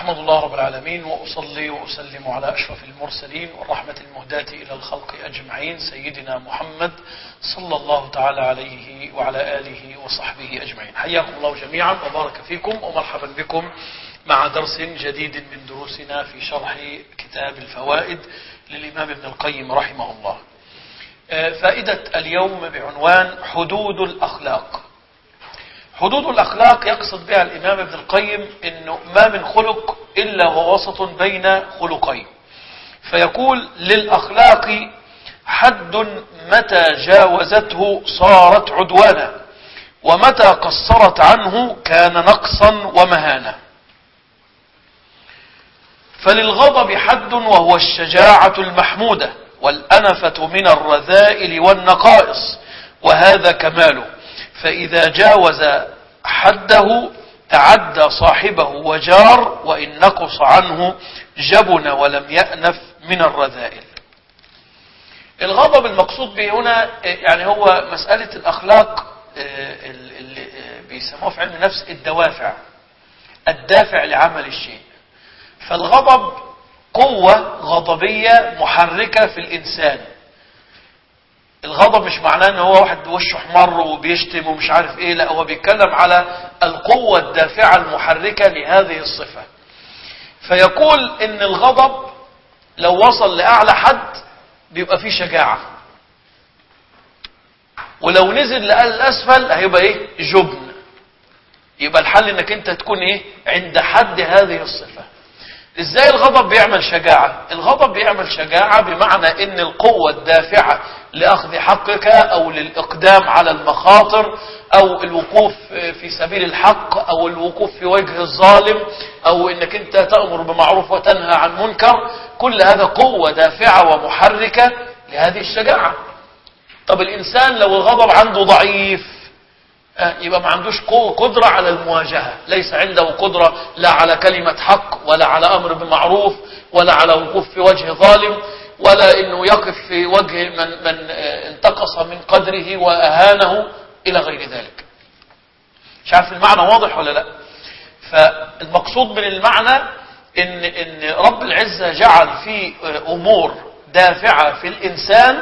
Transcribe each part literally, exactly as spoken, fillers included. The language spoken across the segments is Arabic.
أحمد الله رب العالمين وأصلي وأسلم على أشرف المرسلين والرحمة المهداة إلى الخلق أجمعين سيدنا محمد صلى الله تعالى عليه وعلى آله وصحبه أجمعين. حياكم الله جميعا وبارك فيكم ومرحبا بكم مع درس جديد من دروسنا في شرح كتاب الفوائد للإمام ابن القيم رحمه الله. فائدة اليوم بعنوان حدود الأخلاق. حدود الأخلاق يقصد بها الإمام ابن القيم إنه ما من خلق إلا هو وسط بين خلقين، فيقول للأخلاق حد متى جاوزته صارت عدوانا، ومتى قصرت عنه كان نقصا ومهانة. فللغضب حد وهو الشجاعة المحمودة، والأنفة من الرذائل والنقائص، وهذا كماله، فإذا جاوز حده تعدى صاحبه وجار، وإن نقص عنه جبن ولم يأنف من الرذائل. الغضب المقصود به هنا يعني هو مسألة الأخلاق اللي بيسموها في علم النفس الدوافع، الدافع لعمل الشيء. فالغضب قوة غضبية محركة في الإنسان. الغضب مش معناه ان هو واحد وشه احمر وبيشتم ومش عارف ايه، لا، هو بيتكلم على القوة الدافعة المحركة لهذه الصفة. فيقول ان الغضب لو وصل لأعلى حد بيبقى فيه شجاعة، ولو نزل للأسفل هيبقى ايه؟ جبن. يبقى الحل انك انت تكون ايه؟ عند حد هذه الصفة. ازاي الغضب بيعمل شجاعة؟ الغضب بيعمل شجاعة بمعنى ان القوة الدافعة لأخذ حقك او للإقدام على المخاطر او الوقوف في سبيل الحق او الوقوف في وجه الظالم او انك انت تأمر بمعروف وتنهى عن منكر، كل هذا قوة دافعة ومحركة لهذه الشجاعة. طب الإنسان لو الغضب عنده ضعيف يبقى ما عندوش قدرة على المواجهة، ليس عنده قدرة لا على كلمة حق ولا على أمر بمعروف ولا على وقوف في وجه ظالم ولا إنه يقف في وجه من, من انتقص من قدره وأهانه إلى غير ذلك. مش عارف المعنى واضح ولا لا؟ فالمقصود من المعنى إن, إن رب العزة جعل في أمور دافعة في الإنسان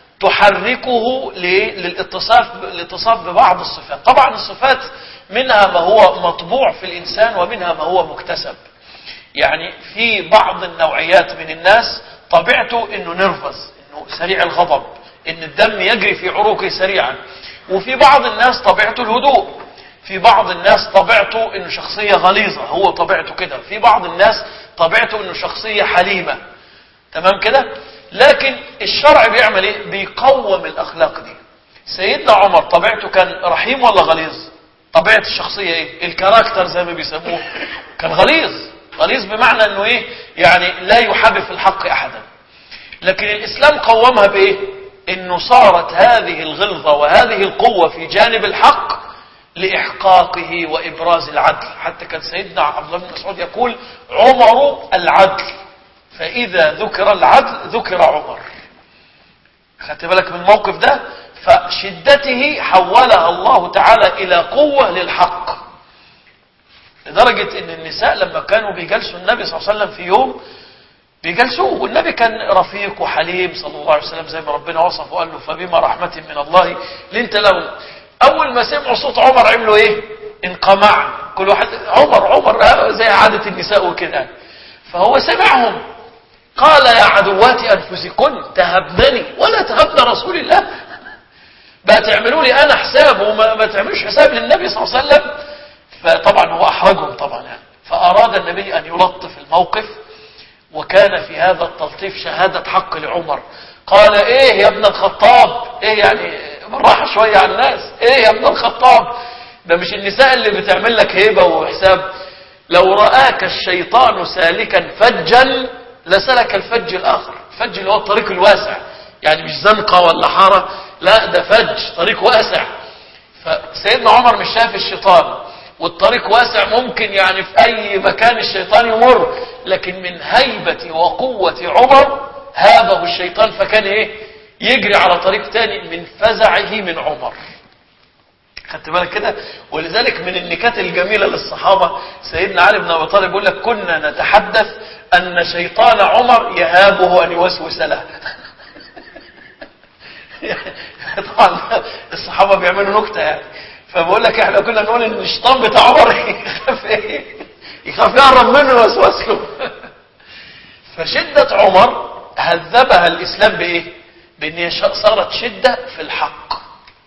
تحركه للاتصاف الاتصاف ببعض الصفات. طبعا الصفات منها ما هو مطبوع في الإنسان ومنها ما هو مكتسب. يعني في بعض النوعيات من الناس طبيعته انه نرفز، انه سريع الغضب، ان الدم يجري في عروقه سريعا. وفي بعض الناس طبيعته الهدوء، في بعض الناس طبيعته انه شخصية غليظة، هو طبيعته كده. في بعض الناس طبيعته انه شخصية حليمة، تمام كده. لكن الشرع بيعمل ايه؟ بيقوم الاخلاق دي. سيدنا عمر طبيعته كان رحيم ولا غليظ؟ طبيعة الشخصية ايه؟ الكاركتر زي ما بيسموه، كان غليظ. غليظ بمعنى انه ايه؟ يعني لا يحب في الحق احدا. لكن الاسلام قومها بايه؟ انه صارت هذه الغلظة وهذه القوة في جانب الحق لاحقاقه وابراز العدل. حتى كان سيدنا عبد الله بن مسعود يقول عمر العدل، فإذا ذكر العدل ذكر عمر. خدت بالك من الموقف ده؟ فشدته حولها الله تعالى إلى قوة للحق، لدرجة إن النساء لما كانوا بيجلسوا النبي صلى الله عليه وسلم في يوم بيجلسوه، والنبي كان رفيق وحليم صلى الله عليه وسلم زي ما ربنا وصفه وقال له فبما رحمة من الله لنت له. أول ما سمعوا صوت عمر عملوا إيه؟ انقمع كل واحد، عمر عمر زي عادة النساء وكده. فهو سمعهم قال يا عدوات أنفسكن تهبنني ولا تهبن رسول الله. بقى تعملوا لي أنا حساب وما ما تعملوش حساب للنبي صلى الله عليه وسلم. فطبعا هو أحرجهم طبعا يعني. فأراد النبي أن يلطف الموقف، وكان في هذا التلطيف شهادة حق لعمر. قال إيه يا ابن الخطاب؟ إيه يعني بالراحة شوية على الناس، إيه يا ابن الخطاب؟ ده مش النساء اللي بتعمل لك هيبة وحساب. لو رآك الشيطان سالكا فجا لسلك الفج الآخر. الفج اللي هو الطريق الواسع، يعني مش زنقة ولا حارة، لا ده فج، طريق واسع. فسيدنا عمر مش شايف الشيطان والطريق واسع، ممكن يعني في أي مكان الشيطان يمر، لكن من هيبة وقوة عمر هابه الشيطان، فكان ايه؟ يجري على طريق تاني من فزعه من عمر. خدت بالك كده؟ ولذلك من النكات الجميلة للصحابة سيدنا علي بن أبي طالب يقول لك كنا نتحدث أن شيطان عمر يهابه أن يوسوس له. طبعا الصحابة بيعملوا نكتة يعني، فبقول لك احنا كنا نقول ان الشيطان بتاع عمر يخاف ايه؟ يخاف يقرب منه ويوسوس له. فشدة عمر هذبها الإسلام بإيه؟ بأن هي صارت شدة في الحق.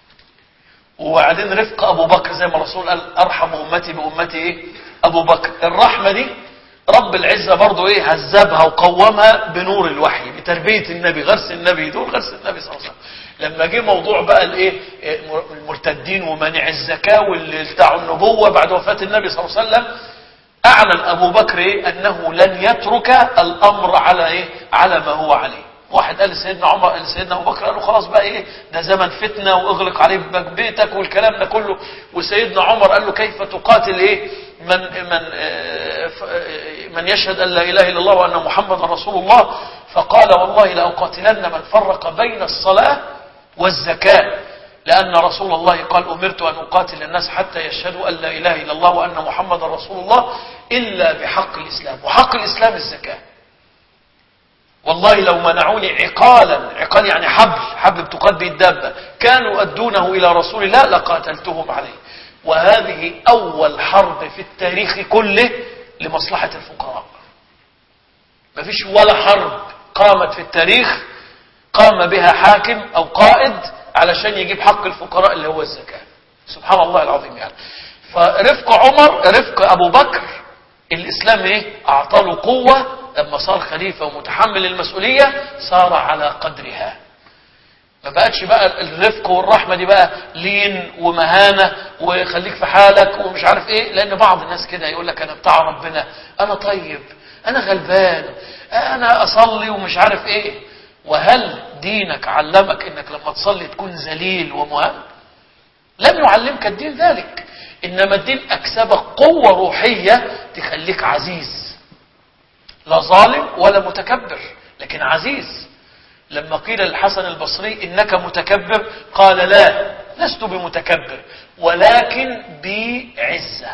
وبعدين رفق أبو بكر زي ما الرسول قال أرحم أمتي بأمتي إيه؟ أبو بكر. الرحمة دي رب العزة برضو إيه؟ هذبها وقومها بنور الوحي، بتربية النبي، غرس النبي دول غرس النبي صلى الله عليه وسلم. لما جه موضوع بقى الايه المرتدين ومانع الزكاة واللي بتاعوا النبوة بعد وفاة النبي صلى الله عليه وسلم، أعلن أبو بكر إيه؟ أنه لن يترك الأمر على إيه؟ على ما هو عليه. واحد قال لسيدنا عمر لسيدنا أبو بكر، قال له خلاص بقى إيه؟ ده زمن فتنة واغلق عليه بيتك والكلام ده كله. وسيدنا عمر قال له كيف تقاتل إيه؟ من من من يشهد أن لا إله إلا الله وأن محمد رسول الله. فقال والله لأقاتلن من فرق بين الصلاة والزكاة، لأن رسول الله قال أمرت أن أقاتل الناس حتى يشهدوا أن لا إله إلا الله وأن محمد رسول الله إلا بحق الإسلام، وحق الإسلام الزكاة. والله لو منعوني عقالا، عقال يعني حبل، حبل بتقاد به الدابة، كانوا أدونه إلى رسول الله لقاتلتهم عليه. وهذه أول حرب في التاريخ كله لمصلحة الفقراء. ما فيش ولا حرب قامت في التاريخ قام بها حاكم أو قائد علشان يجيب حق الفقراء اللي هو الزكاة. سبحان الله العظيم يعني. فرفق عمر، رفق أبو بكر، الإسلام إيه؟ أعطاله قوة. لما صار خليفة ومتحمل المسؤولية صار على قدرها. ما بقتش بقى الرفق والرحمة دي بقى لين ومهانة وخليك في حالك ومش عارف ايه. لان بعض الناس كده يقول لك انا بتاع ربنا، انا طيب، انا غلبان، انا اصلي ومش عارف ايه. وهل دينك علمك انك لما تصلي تكون ذليل ومهان؟ لم يعلمك الدين ذلك. انما الدين اكسبك قوة روحية تخليك عزيز، لا ظالم ولا متكبر لكن عزيز. لما قيل للحسن البصري إنك متكبر قال لا، لست بمتكبر ولكن بعزة.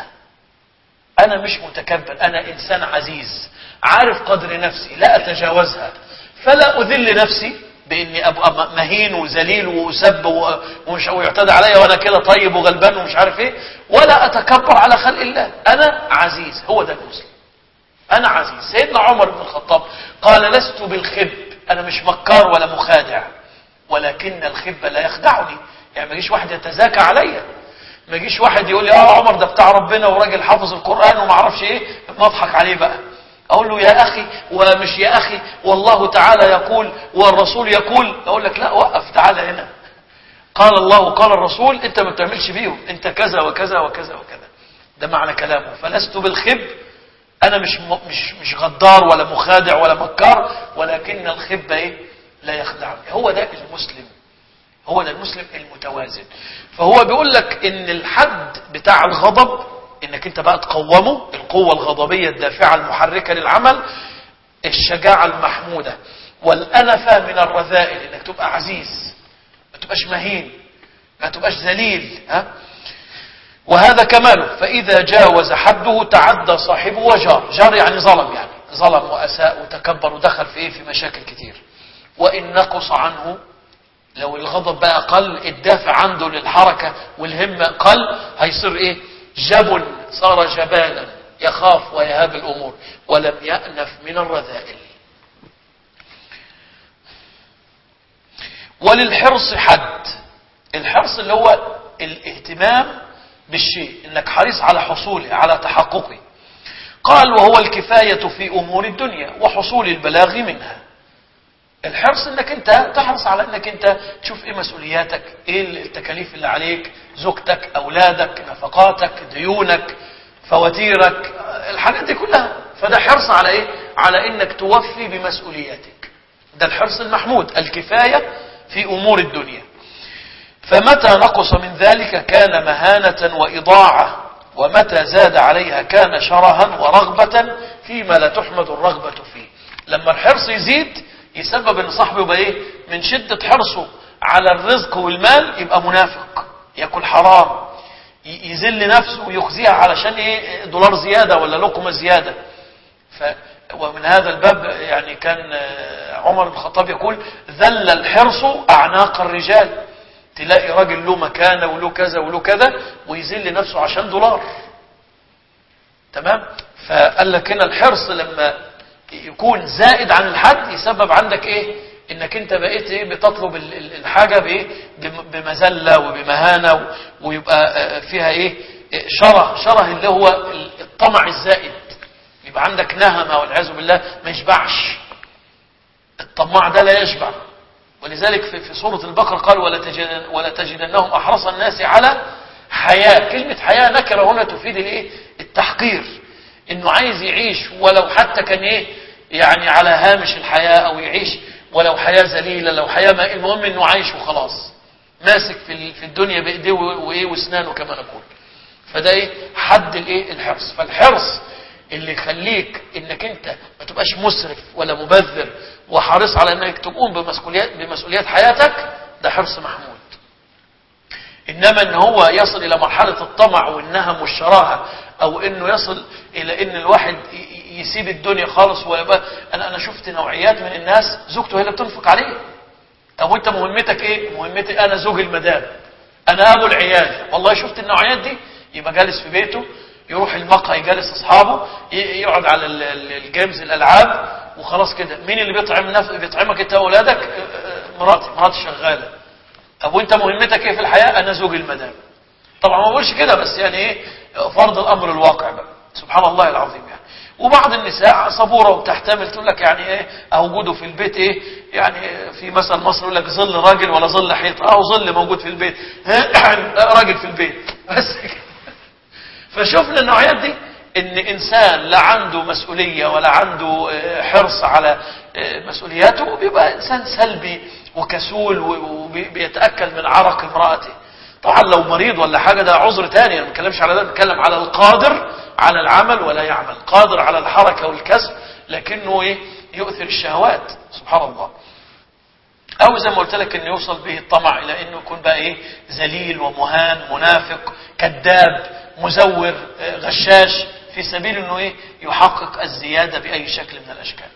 أنا مش متكبر، أنا إنسان عزيز عارف قدر نفسي لا أتجاوزها، فلا أذل نفسي بإني أبقى مهين وذليل وأسب ومش ويعتدى علي وأنا كده طيب وغلبان ومش عارف إيه، ولا أتكبر على خلق الله. أنا عزيز، هو ده المسلم. أنا عزيز. سيدنا عمر بن الخطاب قال لست بالخب، أنا مش مكار ولا مخادع، ولكن الخب لا يخدعني. يعني ما يجيش واحد يتزاكى عليا، ما يجيش واحد يقول لي اه عمر ده بتاع ربنا وراجل حافظ القرآن وما اعرفش ايه، ما اضحك عليه بقى. اقول له يا اخي ومش يا اخي، والله تعالى يقول والرسول يقول، اقول لك لا وقف، تعالى هنا. قال الله وقال الرسول، انت ما بتعملش بيهم، انت كذا وكذا وكذا وكذا. ده معنى كلامه. فلست بالخب، انا مش مش مش غدار ولا مخادع ولا مكار، ولكن الخب ايه؟ لا يخدعني. هو ده المسلم، هو ده المسلم المتوازن. فهو بيقول لك ان الحد بتاع الغضب انك انت بقى تقومه، القوة الغضبية الدافعة المحركة للعمل، الشجاعة المحمودة، والأنفة من الرذائل، انك تبقى عزيز، ما تبقاش مهين، ما تبقاش ذليل. ها؟ وهذا كماله. فإذا جاوز حده تعدى صاحبه وجار. جار يعني ظلم، يعني ظلم وأساء وتكبر ودخل في إيه؟ في مشاكل كتير. وإن نقص عنه، لو الغضب بقى قل، الدافع عنده للحركة والهمة قل، هيصير إيه؟ جبل، صار جبالا يخاف ويهاب الأمور، ولم يأنف من الرذائل. وللحرص حد. الحرص اللي هو الاهتمام بالشيء، انك حريص على حصوله، على تحققه. قال وهو الكفاية في امور الدنيا وحصول البلاغ منها. الحرص انك انت تحرص على انك انت تشوف ايه مسؤولياتك، ايه التكاليف اللي عليك، زوجتك، اولادك، نفقاتك، ديونك، فواتيرك، الحاجات دي كلها. فده حرص على ايه؟ على انك توفي بمسؤولياتك. ده الحرص المحمود، الكفاية في امور الدنيا. فمتى نقص من ذلك كان مهانة وإضاعة، ومتى زاد عليها كان شرها ورغبة فيما لا تحمد الرغبة فيه. لما الحرص يزيد يسبب ان صاحبه يبقى ايه؟ من شدة حرصه على الرزق والمال يبقى منافق، يأكل حرام، يذل نفسه ويخزيها علشان ايه دولار زيادة ولا لقمة زيادة. ف ومن هذا الباب يعني كان عمر بن الخطاب يقول ذل الحرص أعناق الرجال. تلاقي راجل له مكانة وله كذا وله كذا ويذل نفسه عشان دولار. تمام. فقال لك هنا الحرص لما يكون زائد عن الحد يسبب عندك ايه انك انت بقيت ايه بتطلب الحاجة بايه بمذلة وبمهانة ويبقى فيها ايه شره شره اللي هو الطمع الزائد. يبقى عندك نهمة والعياذ بالله ما يشبعش. الطماع ده لا يشبع. ولذلك في في سورة البقرة قال ولا تجدن ولا تجدنهم احرص الناس على حياة. كلمة حياة نكرة هنا تفيد الايه التحقير. انه عايز يعيش ولو حتى كان ايه يعني على هامش الحياة او يعيش ولو حياة ذليلة لو حياة ما المهم انه عايش وخلاص ماسك في في الدنيا بايديه وايه واسنانه كما نقول. فده ايه حد الايه الحرص. فالحرص اللي يخليك انك انت ما تبقاش مسرف ولا مبذر وحريص على انك تقوم بمسؤوليات بمسؤوليات حياتك ده حرص محمود. انما ان هو يصل الى مرحلة الطمع والنهم والشراهة او انه يصل الى ان الواحد يسيب الدنيا خالص ويبقى انا انا شفت نوعيات من الناس زوجته هي اللي بتنفق عليه. طب وانت مهمتك ايه؟ مهمتي انا زوج المدام انا ابو العيال. والله شفت النوعيات دي يبقى جالس في بيته يروح المقهى يجالس اصحابه يقعد على الجيمز الالعاب وخلاص كده. مين اللي بيطعم نف... بيطعمك انت واولادك؟ مراتي مراتي شغاله. طب وانت مهمتك ايه في الحياه؟ انا زوج المدام. طبعا ما بقولش كده بس يعني ايه فرض الامر الواقع بقى سبحان الله العظيم يعني. وبعض النساء صبوره وبتحتمل تقول لك يعني ايه وجوده في البيت ايه يعني في مثل مصر يقول لك ظل راجل ولا ظل حيط. اه ظل موجود في البيت راجل في البيت بس كده. فشوفنا النوعيات دي ان انسان لا عنده مسؤولية ولا عنده حرص على مسؤولياته بيبقى انسان سلبي وكسول وبيتأكل من عرق امرأته. طبعا لو مريض ولا حاجة ده عذر تاني. انا ما بتكلمش على ده بتكلم على القادر على العمل ولا يعمل قادر على الحركة والكسب لكنه ايه يؤثر الشهوات سبحان الله. او زي ما قلت لك انه يوصل به الطمع الى انه يكون بقى ايه ذليل ومهان منافق كذاب مزور غشاش في سبيل انه ايه يحقق الزيادة باي شكل من الاشكال.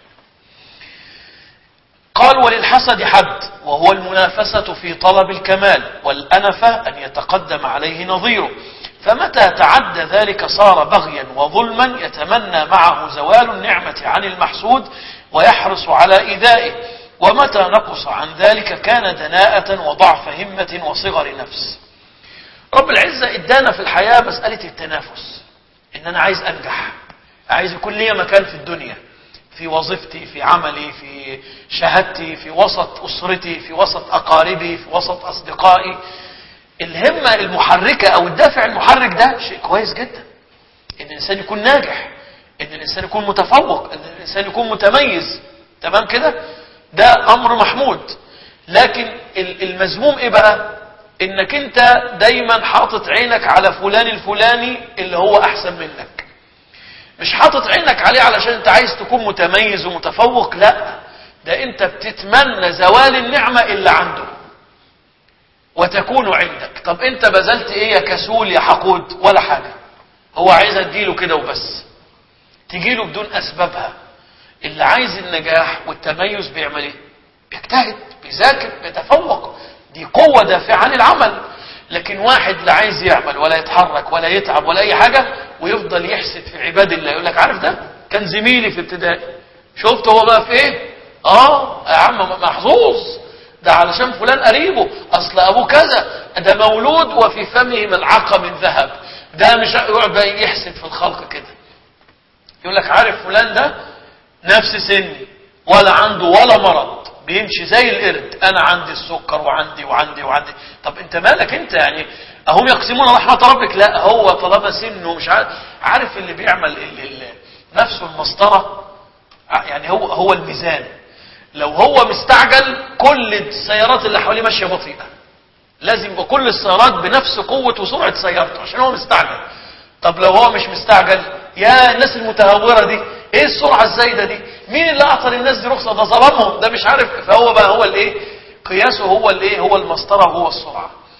قال وللحسد حد وهو المنافسة في طلب الكمال والأنفة أن يتقدم عليه نظيره. فمتى تعدى ذلك صار بغيا وظلما يتمنى معه زوال النعمة عن المحسود ويحرص على إيذائه. ومتى نقص عن ذلك كان دناءة وضعف همة وصغر نفس. رب العزة ادانا في الحياة مسألة التنافس. ان انا عايز انجح عايز يكون لي مكان في الدنيا في وظيفتي في عملي في شهادتي في وسط اسرتي في وسط اقاربي في وسط اصدقائي. الهمة المحركة او الدافع المحرك ده شيء كويس جدا. ان الانسان يكون ناجح ان الانسان يكون متفوق ان الانسان يكون متميز. تمام كده ده امر محمود. لكن المذموم ايه بقى انك انت دايما حاطط عينك على فلان الفلاني اللي هو احسن منك. مش حاطط عينك عليه علشان انت عايز تكون متميز ومتفوق. لا ده انت بتتمنى زوال النعمة اللي عنده وتكون عندك. طب انت بذلت ايه يا كسول يا حقود؟ ولا حاجة. هو عايز اديله كده وبس تجيله بدون اسبابها. اللي عايز النجاح والتميز بيعمل ايه؟ بيجتهد بيذاكر بيتفوق. دي قوة دافعة عن العمل. لكن واحد لا عايز يعمل ولا يتحرك ولا يتعب ولا اي حاجة ويفضل يحسد في عباد الله. يقول لك عارف ده كان زميلي في ابتدائي شفت هو بقى في ايه؟ اه يا عم محظوظ ده علشان فلان قريبه اصل ابوه كذا ده مولود وفي فمه ملعقة من ذهب. ده مش يقعد بقى يحسد في الخلق كده. يقول لك عارف فلان ده نفس سني ولا عنده ولا مرض بيمشي زي القرد. انا عندي السكر وعندي وعندي وعندي. طب انت مالك انت يعني اهم يقسمون رحمة ربك؟ لا هو طالما سنه مش عارف. عارف اللي بيعمل اللي اللي نفسه المسطرة يعني هو هو الميزان. لو هو مستعجل كل السيارات اللي حواليه ماشية بطيئة. لازم يبقى كل السيارات بنفس قوة وسرعة سيارته عشان هو مستعجل. طب لو هو مش مستعجل يا الناس المتهورة دي ايه السرعة الزايدة دي؟ مين اللي اعطى للناس دي رخصة؟ ده ظلمهم ده مش عارف. فهو بقى هو الايه قياسه هو الايه هو المسطرة وهو السرعة.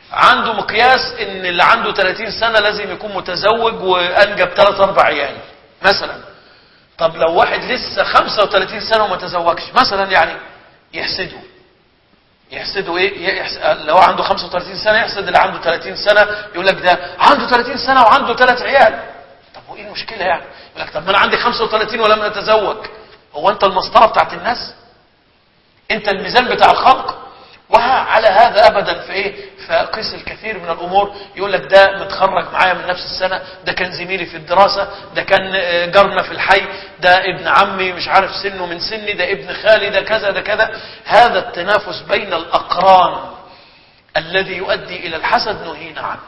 عنده مقياس ان اللي عنده ثلاثين سنة لازم يكون متزوج وانجب ثلاث اربع عيال مثلا. طب لو واحد لسه خمسة وثلاثين سنة وما تزوجش مثلا، يعني يحسده يحسده ايه؟ يحسد لو عنده خمسة وثلاثين سنة يحسد اللي عنده ثلاثين سنة، يقول لك ده عنده ثلاثين سنة وعنده ثلاث عيال. طب وايه المشكلة يعني؟ يقول لك طب ما انا عندي خمسة وثلاثين ولم اتزوج. هو انت المسطرة بتاعت الناس؟ انت الميزان بتاع الخلق؟ وعلى هذا ابدا في ايه؟ فقيس الكثير من الامور. يقول لك ده متخرج معايا من نفس السنه، ده كان زميلي في الدراسه، ده كان جارنا في الحي، ده ابن عمي مش عارف سنه من سني، ده ابن خالي، ده كذا ده كذا. هذا التنافس بين الاقران الذي يؤدي الى الحسد نهينا عنه.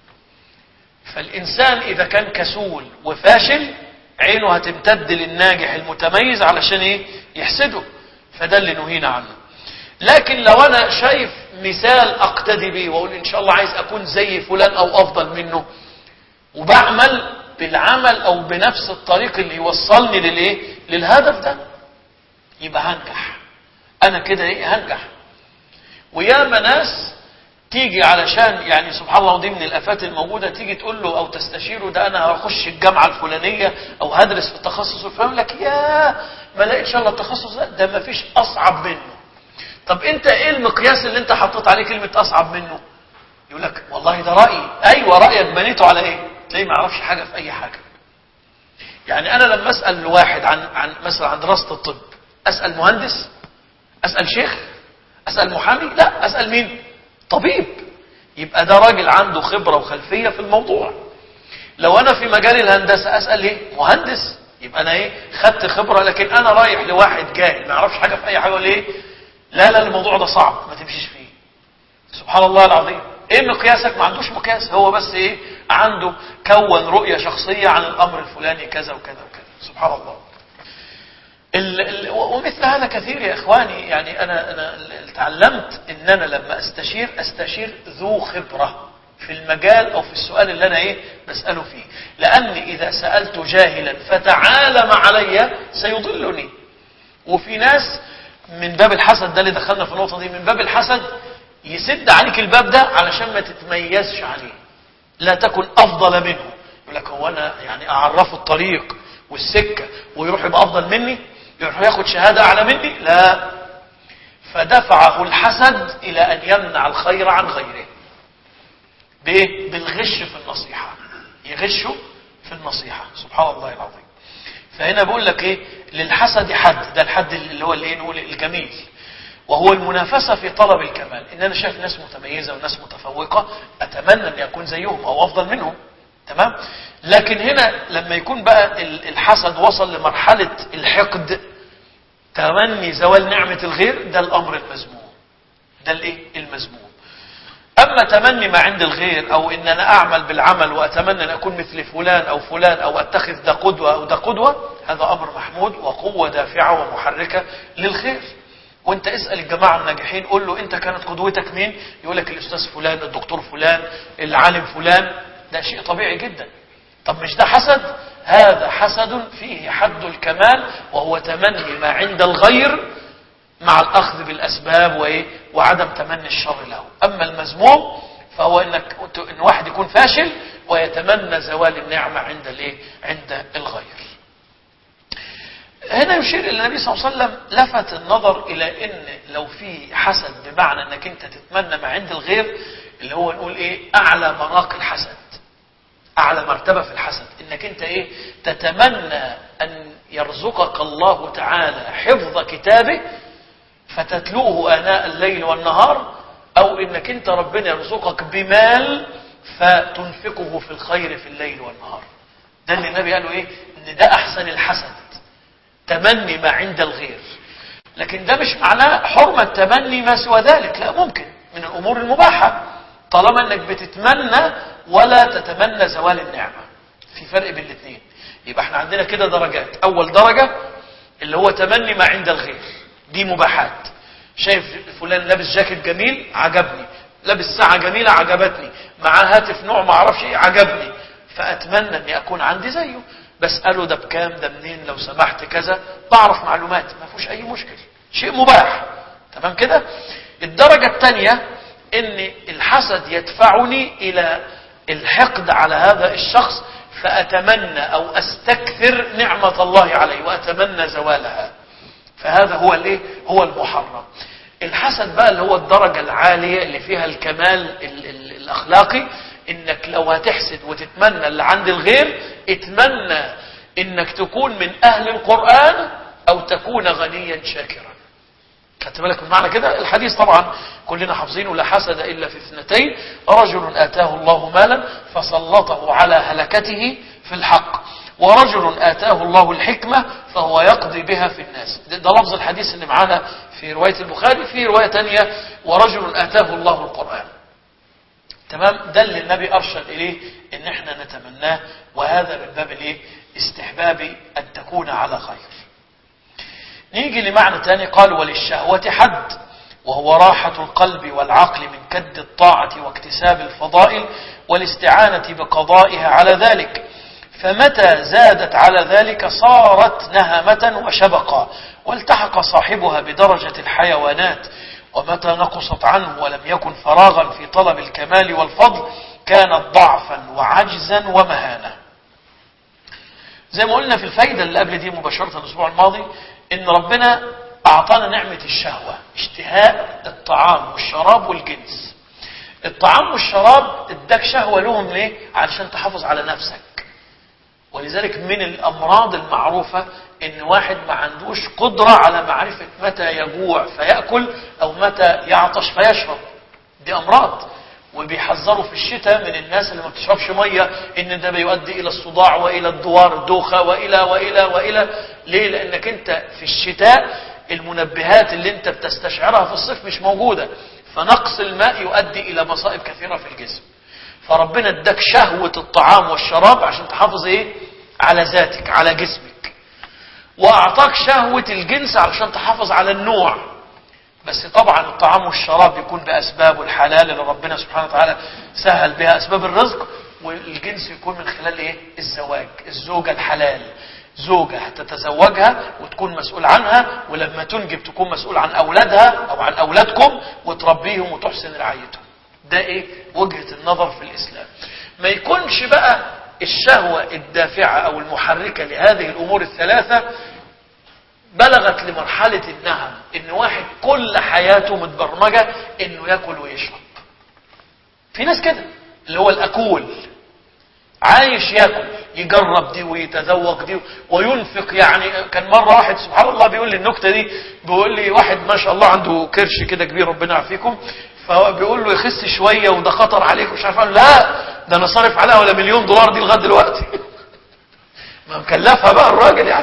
فالانسان اذا كان كسول وفاشل عينه هتمتد للناجح المتميز علشان ايه؟ يحسده. فده اللي نهينا عنه. لكن لو انا شايف مثال اقتدي به واقول ان شاء الله عايز اكون زي فلان او افضل منه، وبعمل بالعمل او بنفس الطريق اللي يوصلني للايه؟ للهدف ده، يبقى هنجح. انا كده ايه؟ هنجح. وياما ناس تيجي علشان يعني سبحان الله، ودي من الافات الموجوده، تيجي تقول له او تستشيره ده انا هخش الجامعه الفلانيه او هدرس في التخصص الفلاني، لك يا ما لا ان شاء الله التخصص ده ده ما فيش اصعب منه. طب انت ايه المقياس اللي انت حطيت عليه كلمه اصعب منه؟ يقول لك والله ده رايي. ايوه رايك بنيته على ايه؟ تلاقيه ما يعرفش حاجه في اي حاجه. يعني انا لما اسال واحد عن عن مثلا عن دراسه الطب، اسال مهندس؟ اسال شيخ؟ اسال محامي؟ لا، اسال مين؟ طبيب. يبقى ده راجل عنده خبره وخلفيه في الموضوع. لو انا في مجال الهندسه اسال ايه؟ مهندس. يبقى انا ايه؟ خدت خبره. لكن انا رايح لواحد جاهل ما يعرفش حاجه في اي حاجه، ولا ايه؟ لا لا الموضوع ده صعب ما تمشيش فيه. سبحان الله العظيم. ايه مقياسك؟ ما عندوش مقياس، هو بس ايه؟ عنده كون رؤية شخصية عن الامر الفلاني كذا وكذا وكذا. سبحان الله. ال ال ومثل هذا كثير يا اخواني. يعني انا انا تعلمت ان انا لما استشير استشير ذو خبرة في المجال او في السؤال اللي انا ايه بسأله فيه. لاني اذا سألت جاهلا فتعالم علي سيضلني. وفي ناس من باب الحسد، ده اللي دخلنا في النقطة دي، من باب الحسد يسد عليك الباب ده علشان ما تتميزش عليه، لا تكن أفضل منه. يقول لك هو أنا يعني أعرفه الطريق والسكة ويروح يبقى أفضل مني، يروح ياخد شهادة أعلى مني؟ لا. فدفعه الحسد إلى أن يمنع الخير عن غيره. بإيه؟ بالغش في النصيحة. يغشه في النصيحة. سبحان الله العظيم. فهنا بقول لك ايه؟ للحسد حد، ده الحد اللي هو الايه نقول الجميل، وهو المنافسه في طلب الكمال. ان انا شايف ناس متميزه وناس متفوقه اتمنى ان يكون زيهم او افضل منهم، تمام؟ لكن هنا لما يكون بقى الحسد وصل لمرحله الحقد، تمني زوال نعمه الغير، ده الامر المذموم. ده الايه؟ المذموم. اما تمني ما عند الغير، او ان انا اعمل بالعمل واتمنى ان اكون مثل فلان او فلان، او اتخذ ده قدوة او ده قدوة، هذا امر محمود وقوة دافعة ومحركة للخير. وانت اسأل الجماعة الناجحين، قول له انت كانت قدوتك مين؟ يقول لك الاستاذ فلان، الدكتور فلان، العالم فلان. ده شيء طبيعي جدا. طب مش ده حسد؟ هذا حسد فيه حد الكمال، وهو تمني ما عند الغير مع الأخذ بالأسباب وإيه؟ وعدم تمني الشر له. أما المذموم فهو إنك إن واحد يكون فاشل ويتمنى زوال النعمة عند الإيه؟ عند الغير. هنا يشير إلى النبي صلى الله عليه وسلم، لفت النظر إلى إن لو في حسد بمعنى إنك أنت تتمنى ما عند الغير، اللي هو نقول إيه؟ أعلى مراق الحسد، أعلى مرتبة في الحسد، إنك أنت إيه؟ تتمنى أن يرزقك الله تعالى حفظ كتابه فتتلوه آناء الليل والنهار، أو إنك أنت ربنا يرزقك بمال فتنفقه في الخير في الليل والنهار. ده اللي النبي قاله إيه؟ إن ده أحسن الحسد، تمني ما عند الغير. لكن ده مش معناه حرمة تمني ما سوى ذلك، لا، ممكن من الأمور المباحة طالما إنك بتتمنى ولا تتمنى زوال النعمة. في فرق بين الاثنين. يبقى احنا عندنا كده درجات. أول درجة اللي هو تمني ما عند الغير، دي مباحات. شايف فلان لابس جاكيت جميل عجبني، لابس ساعة جميلة عجبتني، معاه هاتف نوع ما اعرفش ايه عجبني، فاتمنى اني اكون عندي زيه. بسأله ده بكام، ده منين، لو سمحت كذا، بعرف معلومات، ما فيهوش اي مشكلة، شيء مباح، تمام كده. الدرجة الثانية ان الحسد يدفعني الى الحقد على هذا الشخص، فأتمنى أو أستكثر نعمة الله عليه وأتمنى زوالها. فهذا هو الايه؟ هو المحرم. الحسد بقى اللي هو الدرجة العالية اللي فيها الكمال ال ال الأخلاقي، إنك لو هتحسد وتتمنى اللي عند الغير، اتمنى إنك تكون من أهل القرآن أو تكون غنيا شاكرا. خدت بالك من معنى كده؟ الحديث طبعا كلنا حافظينه: لا حسد إلا في اثنتين، رجل آتاه الله مالا فسلطه على هلكته في الحق، ورجل آتاه الله الحكمة فهو يقضي بها في الناس. ده, ده لفظ الحديث اللي معانا في رواية البخاري. في رواية تانية: ورجل آتاه الله القرآن. تمام؟ ده اللي النبي أرشد إليه إن احنا نتمناه، وهذا من باب الايه؟ استحباب أن تكون على خير. نيجي لمعنى تاني، قال: وللشهوة حد، وهو راحة القلب والعقل من كد الطاعة واكتساب الفضائل والاستعانة بقضائها على ذلك، فمتى زادت على ذلك صارت نهمة وشبقا، والتحق صاحبها بدرجة الحيوانات، ومتى نقصت عنه ولم يكن فراغا في طلب الكمال والفضل كانت ضعفا وعجزا ومهانة. زي ما قلنا في الفايدة اللي قبل دي مباشرة الأسبوع الماضي، إن ربنا أعطانا نعمة الشهوة، اشتهاء الطعام والشراب والجنس. الطعام والشراب اداك شهوة لهم ليه؟ علشان تحافظ على نفسك. ولذلك من الأمراض المعروفة إن واحد ما عندوش قدرة على معرفة متى يجوع فيأكل أو متى يعطش فيشرب. دي أمراض. وبيحذروا في الشتاء من الناس اللي ما بتشربش مية إن ده بيؤدي إلى الصداع وإلى الدوار الدوخة وإلى وإلى وإلى. ليه؟ لأنك أنت في الشتاء المنبهات اللي أنت بتستشعرها في الصيف مش موجودة، فنقص الماء يؤدي إلى مصائب كثيرة في الجسم. فربنا اداك شهوة الطعام والشراب عشان تحافظ ايه؟ على ذاتك، على جسمك. واعطاك شهوة الجنس علشان تحافظ على النوع. بس طبعا الطعام والشراب يكون بأسباب الحلال اللي ربنا سبحانه وتعالى سهل بها أسباب الرزق، والجنس يكون من خلال ايه؟ الزواج، الزوجة الحلال، زوجة هتتزوجها وتكون مسؤول عنها، ولما تنجب تكون مسؤول عن أولادها أو عن أولادكم وتربيهم وتحسن رعايتهم. ده ايه؟ وجهة النظر في الإسلام. ما يكونش بقى الشهوة الدافعة أو المحركة لهذه الأمور الثلاثة بلغت لمرحلة النهم، إن واحد كل حياته متبرمجة إنه يأكل ويشرب. في ناس كده اللي هو الأكول، عايش يأكل، يجرب دي ويتذوق دي وينفق. يعني كان مرة واحد سبحان الله بيقول لي النكتة دي، بيقول لي واحد ما شاء الله عنده كرش كده كبير ربنا يعافيكم، فبيقول له يخس شوية وده خطر عليك ومش عارف. لا، ده انا صارف عليها ولا مليون دولار دي لغايه دلوقتي. ما مكلفها بقى الراجل يعني.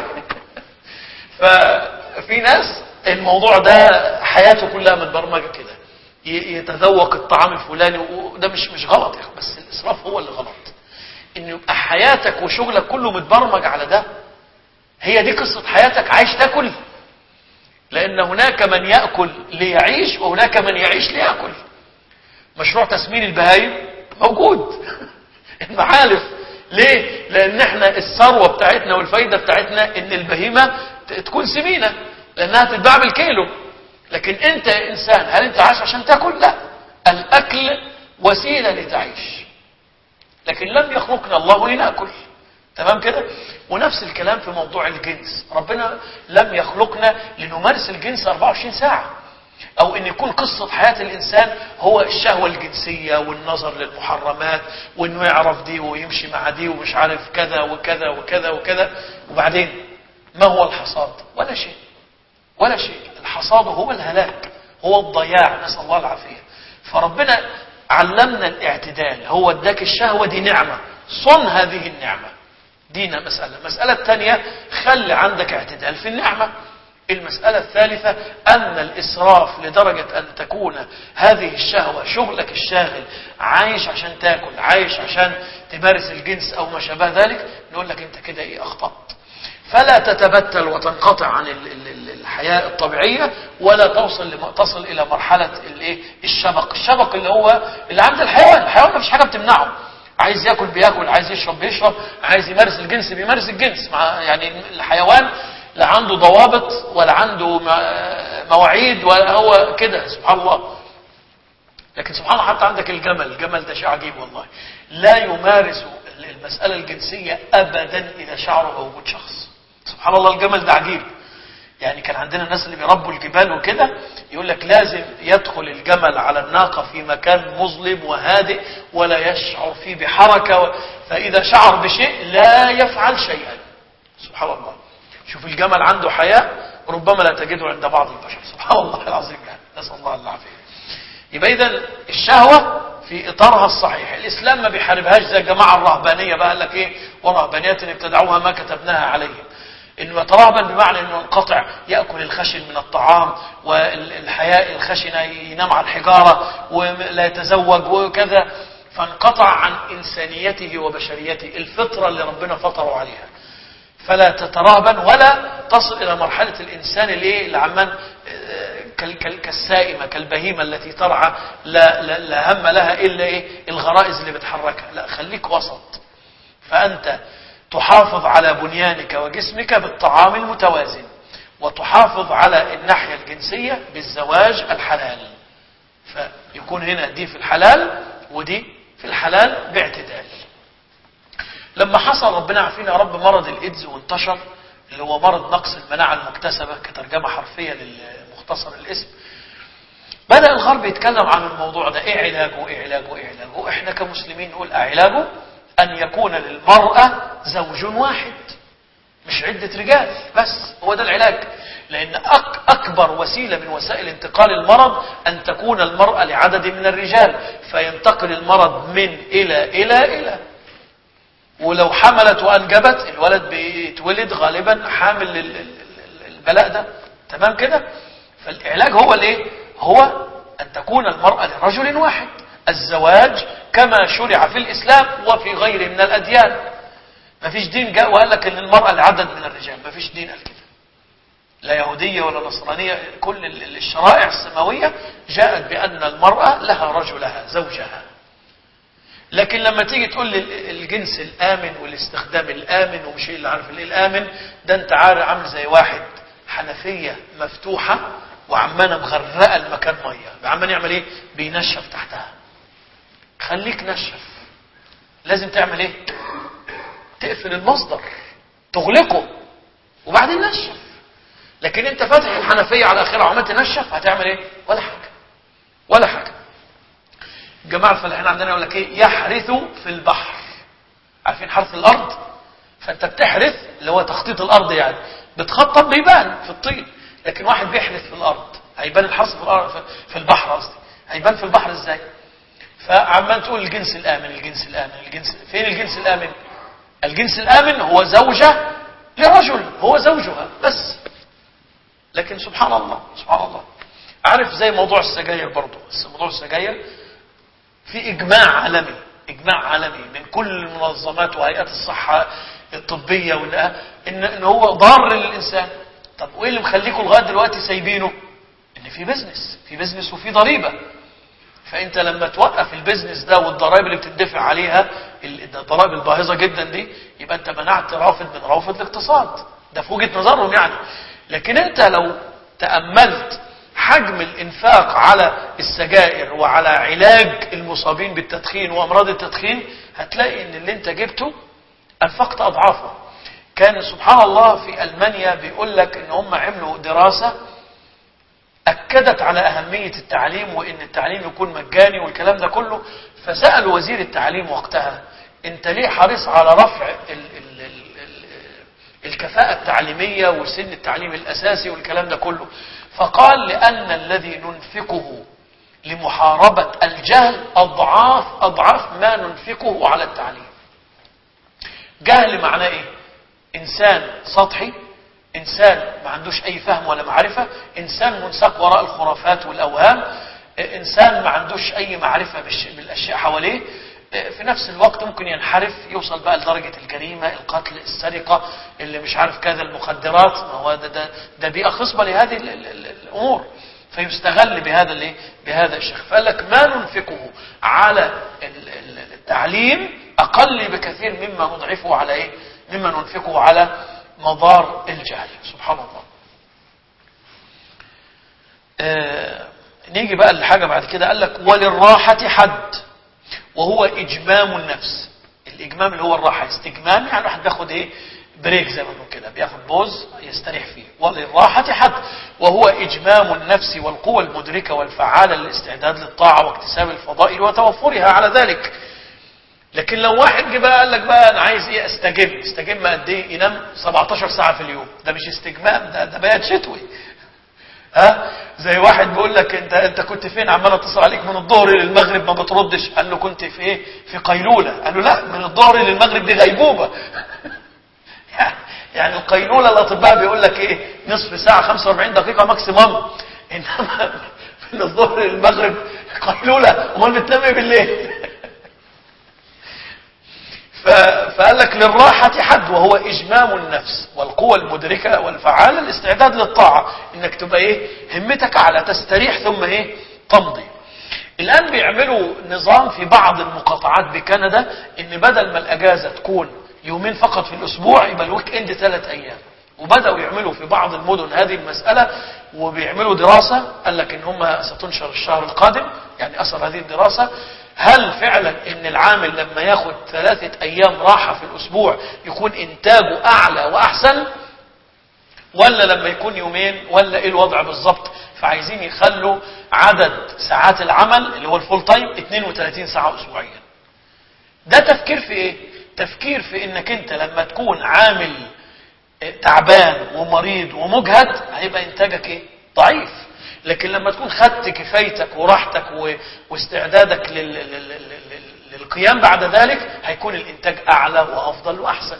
ففي ناس الموضوع ده حياته كلها متبرمجه كده، يتذوق الطعام الفلاني، وده مش مش غلط يا اخي، بس الاسراف هو اللي غلط. ان يبقى حياتك وشغلك كله متبرمج على ده. هي دي قصة حياتك، عايش تاكل؟ لان هناك من يأكل ليعيش وهناك من يعيش ليأكل. مشروع تسمين البهايم موجود. المعالف ليه؟ لان احنا الثروة بتاعتنا والفايدة بتاعتنا ان البهيمة تكون سمينة لانها تتباع بالكيلو. لكن انت يا انسان، هل انت عايش عشان تاكل؟ لا، الاكل وسيلة لتعيش، لكن لم يخلقنا الله لنأكل. تمام كده؟ ونفس الكلام في موضوع الجنس. ربنا لم يخلقنا لنمارس الجنس أربعة وعشرين ساعة، او ان يكون قصة حياة الانسان هو الشهوة الجنسية والنظر للمحرمات وانه يعرف دي ويمشي مع دي ومش عارف كذا وكذا وكذا وكذا. وبعدين ما هو الحصاد؟ ولا شيء، ولا شيء. الحصاد هو الهلاك، هو الضياع، نسأل الله العافية. فربنا علمنا الاعتدال. هو اداك الشهوة دي نعمة، صن هذه النعمة، دينا مسألة. مسألة الثانية، خلي عندك اعتدال في النعمة. المسألة الثالثة أن الإسراف لدرجة أن تكون هذه الشهوة شغلك الشاغل، عايش عشان تاكل، عايش عشان تمارس الجنس أو ما شابه ذلك، نقول لك أنت كده إيه؟ أخطأت. فلا تتبتل وتنقطع عن الحياة الطبيعية، ولا توصل لما تصل إلى مرحلة الايه؟ الشبق. الشبق اللي هو اللي عند الحيوان. الحيوان ما فيش حاجة بتمنعه، عايز ياكل بياكل، عايز يشرب بيشرب، عايز يمارس الجنس بيمارس الجنس. مع يعني الحيوان لا عنده ضوابط ولا عنده مواعيد، ولا هو كده سبحان الله. لكن سبحان الله حتى عندك الجمل، الجمل ده شيء عجيب والله، لا يمارس المسألة الجنسية أبدا إذا شعر بوجود شخص. سبحان الله الجمل ده عجيب. يعني كان عندنا الناس اللي بيربوا الجبال وكده يقول لك لازم يدخل الجمل على الناقة في مكان مظلم وهادئ ولا يشعر فيه بحركة، فإذا شعر بشيء لا يفعل شيئا. سبحان الله. شوف الجمل عنده حياة ربما لا تجده عند بعض البشر. سبحان الله العظيم. يعني نسأل الله العافية. يبقى إذن الشهوة في إطارها الصحيح. الإسلام ما بيحاربهاش زي الجماعة الرهبانية بقى، قال لك إيه ورهبانية ابتدعوها ما كتبناها عليهم. إنه يترهبن بمعنى إنه ينقطع، يأكل الخشن من الطعام، والحياء الخشنة ينام على الحجارة ولا يتزوج وكذا، فانقطع عن إنسانيته وبشريته، الفطرة اللي ربنا فطروا عليها. فلا تترهبن ولا تصل إلى مرحلة الإنسان اللي اللي عمان كالسائمة كالبهيمة التي ترعى لا, لا, لا هم لها إلا إيه الغرائز اللي بتحركها. لا، خليك وسط. فأنت تحافظ على بنيانك وجسمك بالطعام المتوازن، وتحافظ على الناحية الجنسية بالزواج الحلال. فيكون هنا دي في الحلال ودي في الحلال باعتدال. لما حصل ربنا عافينا يا رب مرض الإيدز وانتشر، اللي هو مرض نقص المناعة المكتسبة كترجمة حرفية للمختصر الاسم، بدأ الغرب يتكلم عن الموضوع ده. ايه علاجه وايه علاجه وايه علاجه؟ احنا كمسلمين نقول علاجه أن يكون للمرأة زوج واحد، مش عدة رجال بس. هو ده العلاج. لأن أكبر وسيلة من وسائل انتقال المرض أن تكون المرأة لعدد من الرجال، فينتقل المرض من إلى إلى إلى. ولو حملت وأنجبت الولد بيتولد غالبا حامل البلاء ده. تمام كده؟ فالعلاج هو الايه؟ هو أن تكون المرأة لرجل واحد. الزواج كما شرع في الإسلام وفي غيره من الأديان. ما فيش دين جاء وقال لك ان المرأة لعدد من الرجال. ما فيش دين قال كده، لا يهودية ولا نصرانية. كل الشرائع السماوية جاءت بأن المرأة لها رجلها زوجها. لكن لما تيجي تقول لي الجنس الآمن والاستخدام الآمن ومش اللي عارف ايه الآمن ده، انت عارف عامل زي واحد حنفية مفتوحة وعمانة مغرقة المكان مية، عمان يعمل ايه؟ بينشف تحتها. خليك نشف. لازم تعمل ايه؟ تقفل المصدر، تغلقه وبعدين نشف. لكن انت فاتح الحنفية على اخرها وعمال تنشف، هتعمل ايه؟ ولا حاجة ولا حاجة. الجماعة الفلاحين عندنا يقول لك ايه؟ يحرثوا في البحر. عارفين حرث الارض؟ فانت بتحرث اللي هو تخطيط الارض، يعني بتخطط بيبان في الطين. لكن واحد بيحرث في الارض هيبان الحرث في الارض في البحر قصدي. هيبان في البحر ازاي؟ فعمال تقول الجنس الامن الجنس الامن الجنس. فين الجنس الامن؟ الجنس الامن هو زوجة لرجل، هو زوجها بس. لكن سبحان الله سبحان الله، عارف زي موضوع السجاير برضو. بس موضوع السجاير في اجماع عالمي، اجماع عالمي من كل المنظمات وهيئات الصحة الطبية وان ان هو ضار للانسان. طب وايه اللي مخليكم لغايه دلوقتي سايبينه؟ ان في بزنس، في بزنس وفي ضريبه. فانت لما توقف البزنس ده والضرائب اللي بتدفع عليها، الضرائب الباهظه جدا دي، يبقى انت منعت رافد من روافد الاقتصاد. ده في وجهه نظرهم يعني. لكن انت لو تاملت حجم الانفاق على السجائر وعلى علاج المصابين بالتدخين وامراض التدخين، هتلاقي ان اللي انت جبته انفقت اضعافه. كان سبحان الله في ألمانيا بيقول لك ان هم عملوا دراسة أكدت على أهمية التعليم وإن التعليم يكون مجاني والكلام ده كله. فسألوا وزير التعليم وقتها انت ليه حريص على رفع ال ال ال ال الكفاءة التعليمية وسن التعليم الأساسي والكلام ده كله؟ فقال لأن الذي ننفقه لمحاربة الجهل أضعاف أضعاف ما ننفقه على التعليم. جهل معناه إيه؟ إنسان سطحي، إنسان ما عندوش أي فهم ولا معرفة، إنسان منساق وراء الخرافات والأوهام، إنسان ما عندوش أي معرفة بالأشياء حواليه. في نفس الوقت ممكن ينحرف يوصل بقى لدرجة الجريمة، القتل، السرقة، اللي مش عارف كذا، المخدرات. ما هو ده, ده, ده بيئة خصبة لهذه ال ال ال الأمور. فيستغل بهذا الايه؟ بهذا الشيخ. فقال لك ما ننفقه على التعليم أقل بكثير مما نضعفه على إيه؟ مما ننفقه على مضار الجهل. سبحان الله. آه نيجي بقى لحاجة بعد كده، قال لك وللراحة حد وهو إجمام النفس. الإجمام اللي هو الراحة، استجمام يعني واحد بياخد إيه بريك زي ما بنقول كده، بياخد بوز يستريح فيه. وللراحة حد وهو إجمام النفس والقوى المدركة والفعالة للاستعداد للطاعة واكتساب الفضائل وتوفرها على ذلك. لكن لو واحد جه بقى قال لك بقى انا عايز ايه استجم، استجم قد ايه؟ ينام سبعتاشر ساعة في اليوم. ده مش استجمام، ده ده بيات شتوي. ها زي واحد بيقول لك انت انت كنت فين؟ عمال اتصل عليك من الظهر للمغرب ما بتردش. قال له كنت في ايه؟ في قيلولة. قال له لا، من الظهر للمغرب دي غيبوبة. يعني القيلولة الاطباء بيقول لك ايه؟ نصف ساعة خمسة واربعين دقيقة ماكسيمم. انما من الظهر للمغرب قيلولة، امال بتنام ايه بالليل؟ فقال لك للراحة حد وهو إجمام النفس والقوى المدركة والفعالة الاستعداد للطاعة. إنك تبقى إيه؟ همتك على تستريح ثم إيه؟ تمضي. الآن بيعملوا نظام في بعض المقاطعات بكندا إن بدل ما الأجازة تكون يومين فقط في الأسبوع يبقى الويك إند ثلاث أيام. وبدأوا يعملوا في بعض المدن هذه المسألة، وبيعملوا دراسة. قال لك إن هم ستنشر الشهر القادم، يعني أثر هذه الدراسة، هل فعلا ان العامل لما ياخد ثلاثة ايام راحة في الاسبوع يكون انتاجه اعلى واحسن، ولا لما يكون يومين، ولا ايه الوضع بالظبط؟ فعايزين يخلوا عدد ساعات العمل اللي هو الفول تايم اثنين وثلاثين ساعة اسبوعيا. ده تفكير في ايه؟ تفكير في انك انت لما تكون عامل تعبان ومريض ومجهد هيبقى انتاجك ايه؟ ضعيف. لكن لما تكون خدت كفايتك وراحتك واستعدادك للقيام بعد ذلك هيكون الانتاج اعلى وافضل واحسن.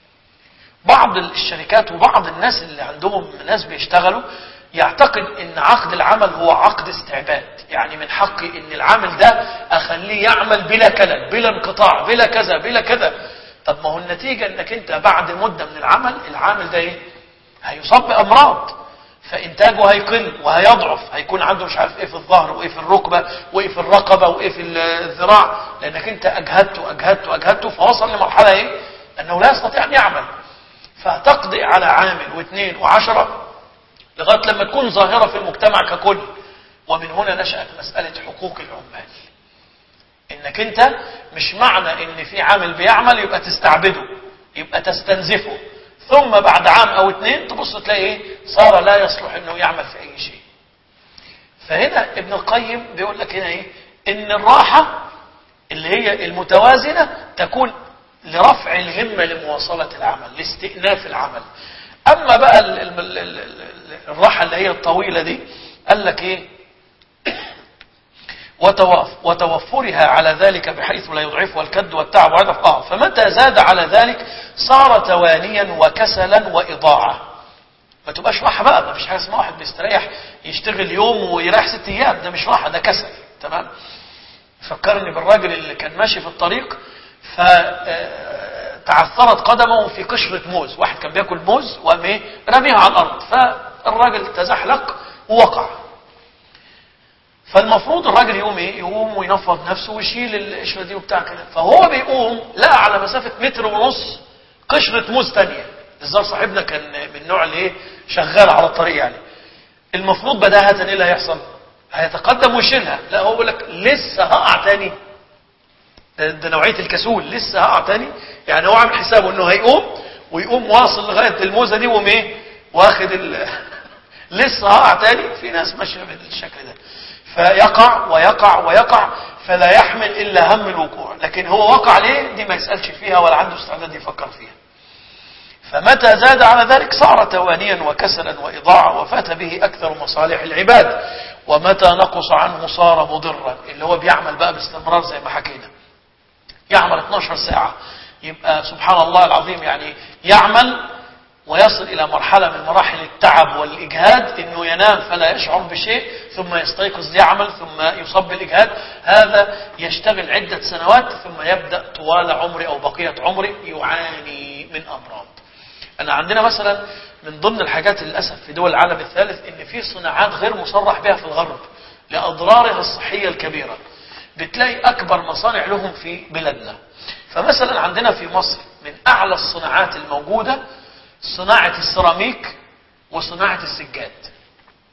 بعض الشركات وبعض الناس اللي عندهم ناس بيشتغلوا يعتقد ان عقد العمل هو عقد استعباد، يعني من حقي ان العامل ده اخليه يعمل بلا كلل بلا انقطاع بلا كذا بلا كذا. طب ما هو النتيجة انك انت بعد مدة من العمل العامل ده ايه؟ هيصاب بامراض، فانتاجه هيقل وهيضعف، هيكون عنده مش عارف ايه في الظهر وايه في الركبة وايه في الرقبة وايه في الذراع، لانك انت اجهدته اجهدته اجهدته فوصل لمرحلة ايه؟ انه لا يستطيع ان يعمل. فتقضي على عامل واثنين وعشرة لغاية لما تكون ظاهرة في المجتمع ككل. ومن هنا نشأت مسألة حقوق العمال، انك انت مش معنى ان في عامل بيعمل يبقى تستعبده، يبقى تستنزفه، ثم بعد عام او اثنين تبص تلاقي ايه؟ صار لا يصلح انه يعمل في اي شيء. فهنا ابن القيم بيقول لك هنا ايه؟ ان الراحة اللي هي المتوازنة تكون لرفع الهمة لمواصلة العمل، لاستئناف العمل. اما بقى ال ال ال ال الراحة اللي هي الطويلة دي قال لك ايه؟ وتوفرها على ذلك بحيث لا يضعفها الكد والتعب وعدم اه فمتى زاد على ذلك صار توانيا وكسلا وإضاعة. ما تبقاش راحة بقى، ما فيش حاجة اسمها واحد بيستريح يشتغل يوم ويريح ست ايام، ده مش راحة، ده كسل. تمام. فكرني بالراجل اللي كان ماشي في الطريق فتعثرت قدمه في قشرة موز، واحد كان بياكل موز وقام ايه رميها على الارض، فالراجل تزحلق ووقع. فالمفروض الراجل يقوم ايه؟ يقوم وينفض نفسه ويشيل القشره دي وبتاع كده. فهو بيقوم لقى على مسافه متر ونص قشره موز ثانيه. الظاهر صاحبنا كان من النوع اللي ايه شغال على الطريق يعني. المفروض بداهه ايه اللي هيحصل؟ هيتقدم ويشيلها. لا، هو بيقول لك لسه هقع ثاني. ده, ده نوعيه الكسول، لسه هقع ثاني. يعني هو عامل حسابه انه هيقوم ويقوم واصل لغايه الموزه دي وقوم ايه واخد ال لسه هقع ثاني. في ناس ماشيه بالشكل ده، فيقع ويقع ويقع فلا يحمل إلا هم الوقوع. لكن هو وقع ليه؟ دي ما يسألش فيها ولا عنده استعداد يفكر فيها. فمتى زاد على ذلك صار توانيا وكسلا وإضاعة وفات به أكثر مصالح العباد، ومتى نقص عنه صار مضرا. اللي هو بيعمل بقى باستمرار زي ما حكينا، يعمل اثناشر ساعة، يبقى سبحان الله العظيم يعني يعمل ويصل إلى مرحلة من مراحل التعب والإجهاد، إنه ينام فلا يشعر بشيء، ثم يستيقظ يعمل، ثم يصاب بالإجهاد. هذا يشتغل عدة سنوات ثم يبدأ طوال عمره أو بقية عمره يعاني من أمراض. أنا عندنا مثلا من ضمن الحاجات للأسف في دول العالم الثالث إن في صناعات غير مصرح بها في الغرب لأضرارها الصحية الكبيرة. بتلاقي أكبر مصانع لهم في بلادنا. فمثلا عندنا في مصر من أعلى الصناعات الموجودة صناعة السيراميك وصناعة السجاد.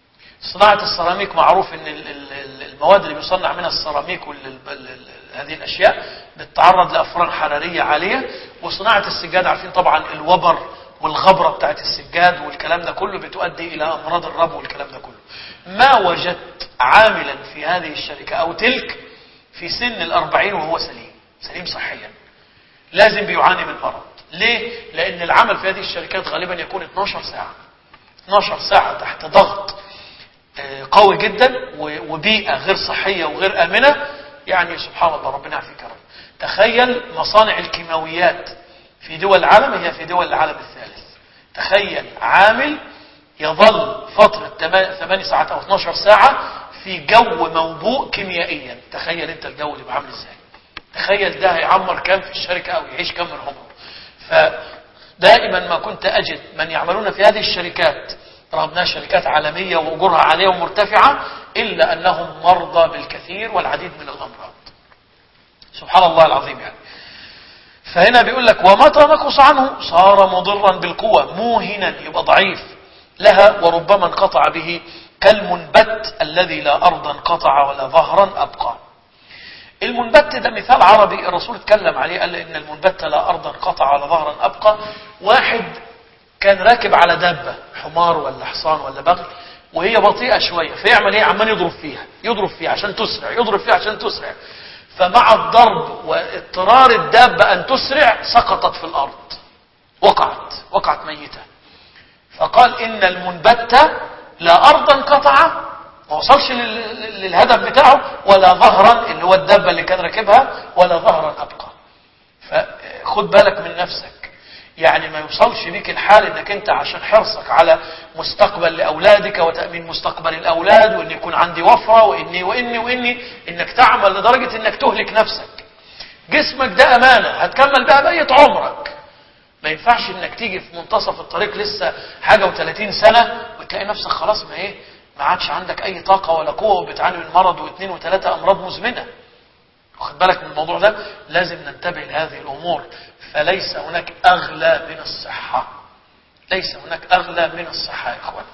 صناعة السيراميك معروف ان المواد اللي بيصنع منها السيراميك وهذه الاشياء بتتعرض لافران حرارية عالية. وصناعة السجاد عارفين طبعا الوبر والغبرة بتاعت السجاد والكلام ده كله بتؤدي الى امراض الربو والكلام ده كله. ما وجدت عاملا في هذه الشركة او تلك في سن الاربعين وهو سليم سليم صحيا، لازم بيعاني من مرض. ليه؟ لان العمل في هذه الشركات غالبا يكون اتناشر ساعة اتناشر ساعة تحت ضغط قوي جدا وبيئة غير صحية وغير آمنة. يعني سبحان الله ربنا يعافيك يا رب. تخيل مصانع الكيماويات في دول العالم هي في دول العالم الثالث. تخيل عامل يظل فترة ثماني ساعات او اتناشر ساعة في جو موبوء كيميائيا. تخيل انت الجو اللي بعمل ازاي. تخيل ده هيعمر كام في الشركة او يعيش كام من عمره. فدائما ما كنت اجد من يعملون في هذه الشركات رغم انها شركات عالمية واجورها عالية ومرتفعة الا انهم مرضى بالكثير والعديد من الامراض. سبحان الله العظيم. يعني فهنا بيقول لك ومتى نقص عنه صار مضرا بالقوة موهنا يبقى ضعيف لها وربما انقطع به كالمنبت الذي لا أرضا قطع ولا ظهرا أبقى. المنبت ده مثال عربي الرسول اتكلم عليه، قال إن المنبت لا أرضا قطع ولا ظهرا أبقى. واحد كان راكب على دابة حمار ولا حصان ولا بغل وهي بطيئة شوية، فيعمل ايه؟ عمال يضرب فيها يضرب فيها عشان تسرع يضرب فيها عشان تسرع. فمع الضرب واضطرار الدابة أن تسرع سقطت في الأرض وقعت وقعت ميتة. فقال إن المنبت لا أرضا قطع ما وصلش للهدف بتاعه ولا ظهرا اللي هو الدابة اللي كان راكبها ولا ظهرا أبقى. فخد بالك من نفسك. يعني ما يوصلش بيك الحال انك انت عشان حرصك على مستقبل لأولادك وتأمين مستقبل الأولاد وان يكون عندي وفرة واني واني واني انك تعمل لدرجة انك تهلك نفسك. جسمك ده امانة هتكمل بها بقية عمرك. ما ينفعش انك تيجي في منتصف الطريق لسه حاجة وثلاثين سنة وتلاقي نفسك خلاص ما ايه ما عادش عندك اي طاقة ولا قوة وبتعاني من مرض واثنين وثلاثة امراض مزمنة. واخد بالك من الموضوع ده. لازم ننتبه لهذه الامور. فليس هناك اغلى من الصحة. ليس هناك اغلى من الصحة يا اخوان.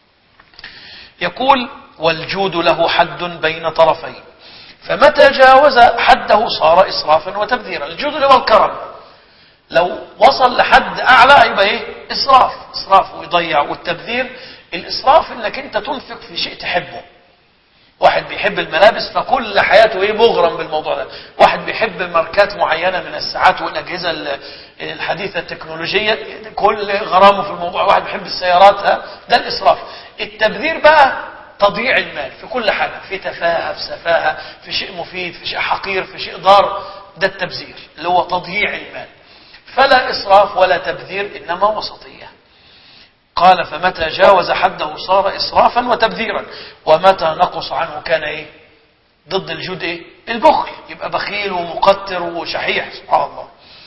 يقول والجود له حد بين طرفين فمتى جاوز حده صار اسرافا وتبذيرا. الجود اللي هو الكرم لو وصل لحد اعلى يبقى ايه؟ اسراف اسراف ويضيع. والتبذير الاسراف انك انت تنفق في شيء تحبه. واحد بيحب الملابس فكل حياته ايه مغرم بالموضوع ده. واحد بيحب ماركات معينة من الساعات والأجهزة الحديثة التكنولوجية كل غرامه في الموضوع. واحد بيحب السيارات ها ده الإسراف. التبذير بقى تضييع المال في كل حاجة في تفاهة في سفاهة في شيء مفيد في شيء حقير في شيء ضار. ده التبذير اللي هو تضييع المال. فلا إسراف ولا تبذير إنما وسطية. قال فمتى جاوز حده صار إسرافا وتبذيرا ومتى نقص عنه كان إيه؟ ضد الجود إيه؟ البخل. يبقى بخيل ومقتر وشحيح. سبحان الله.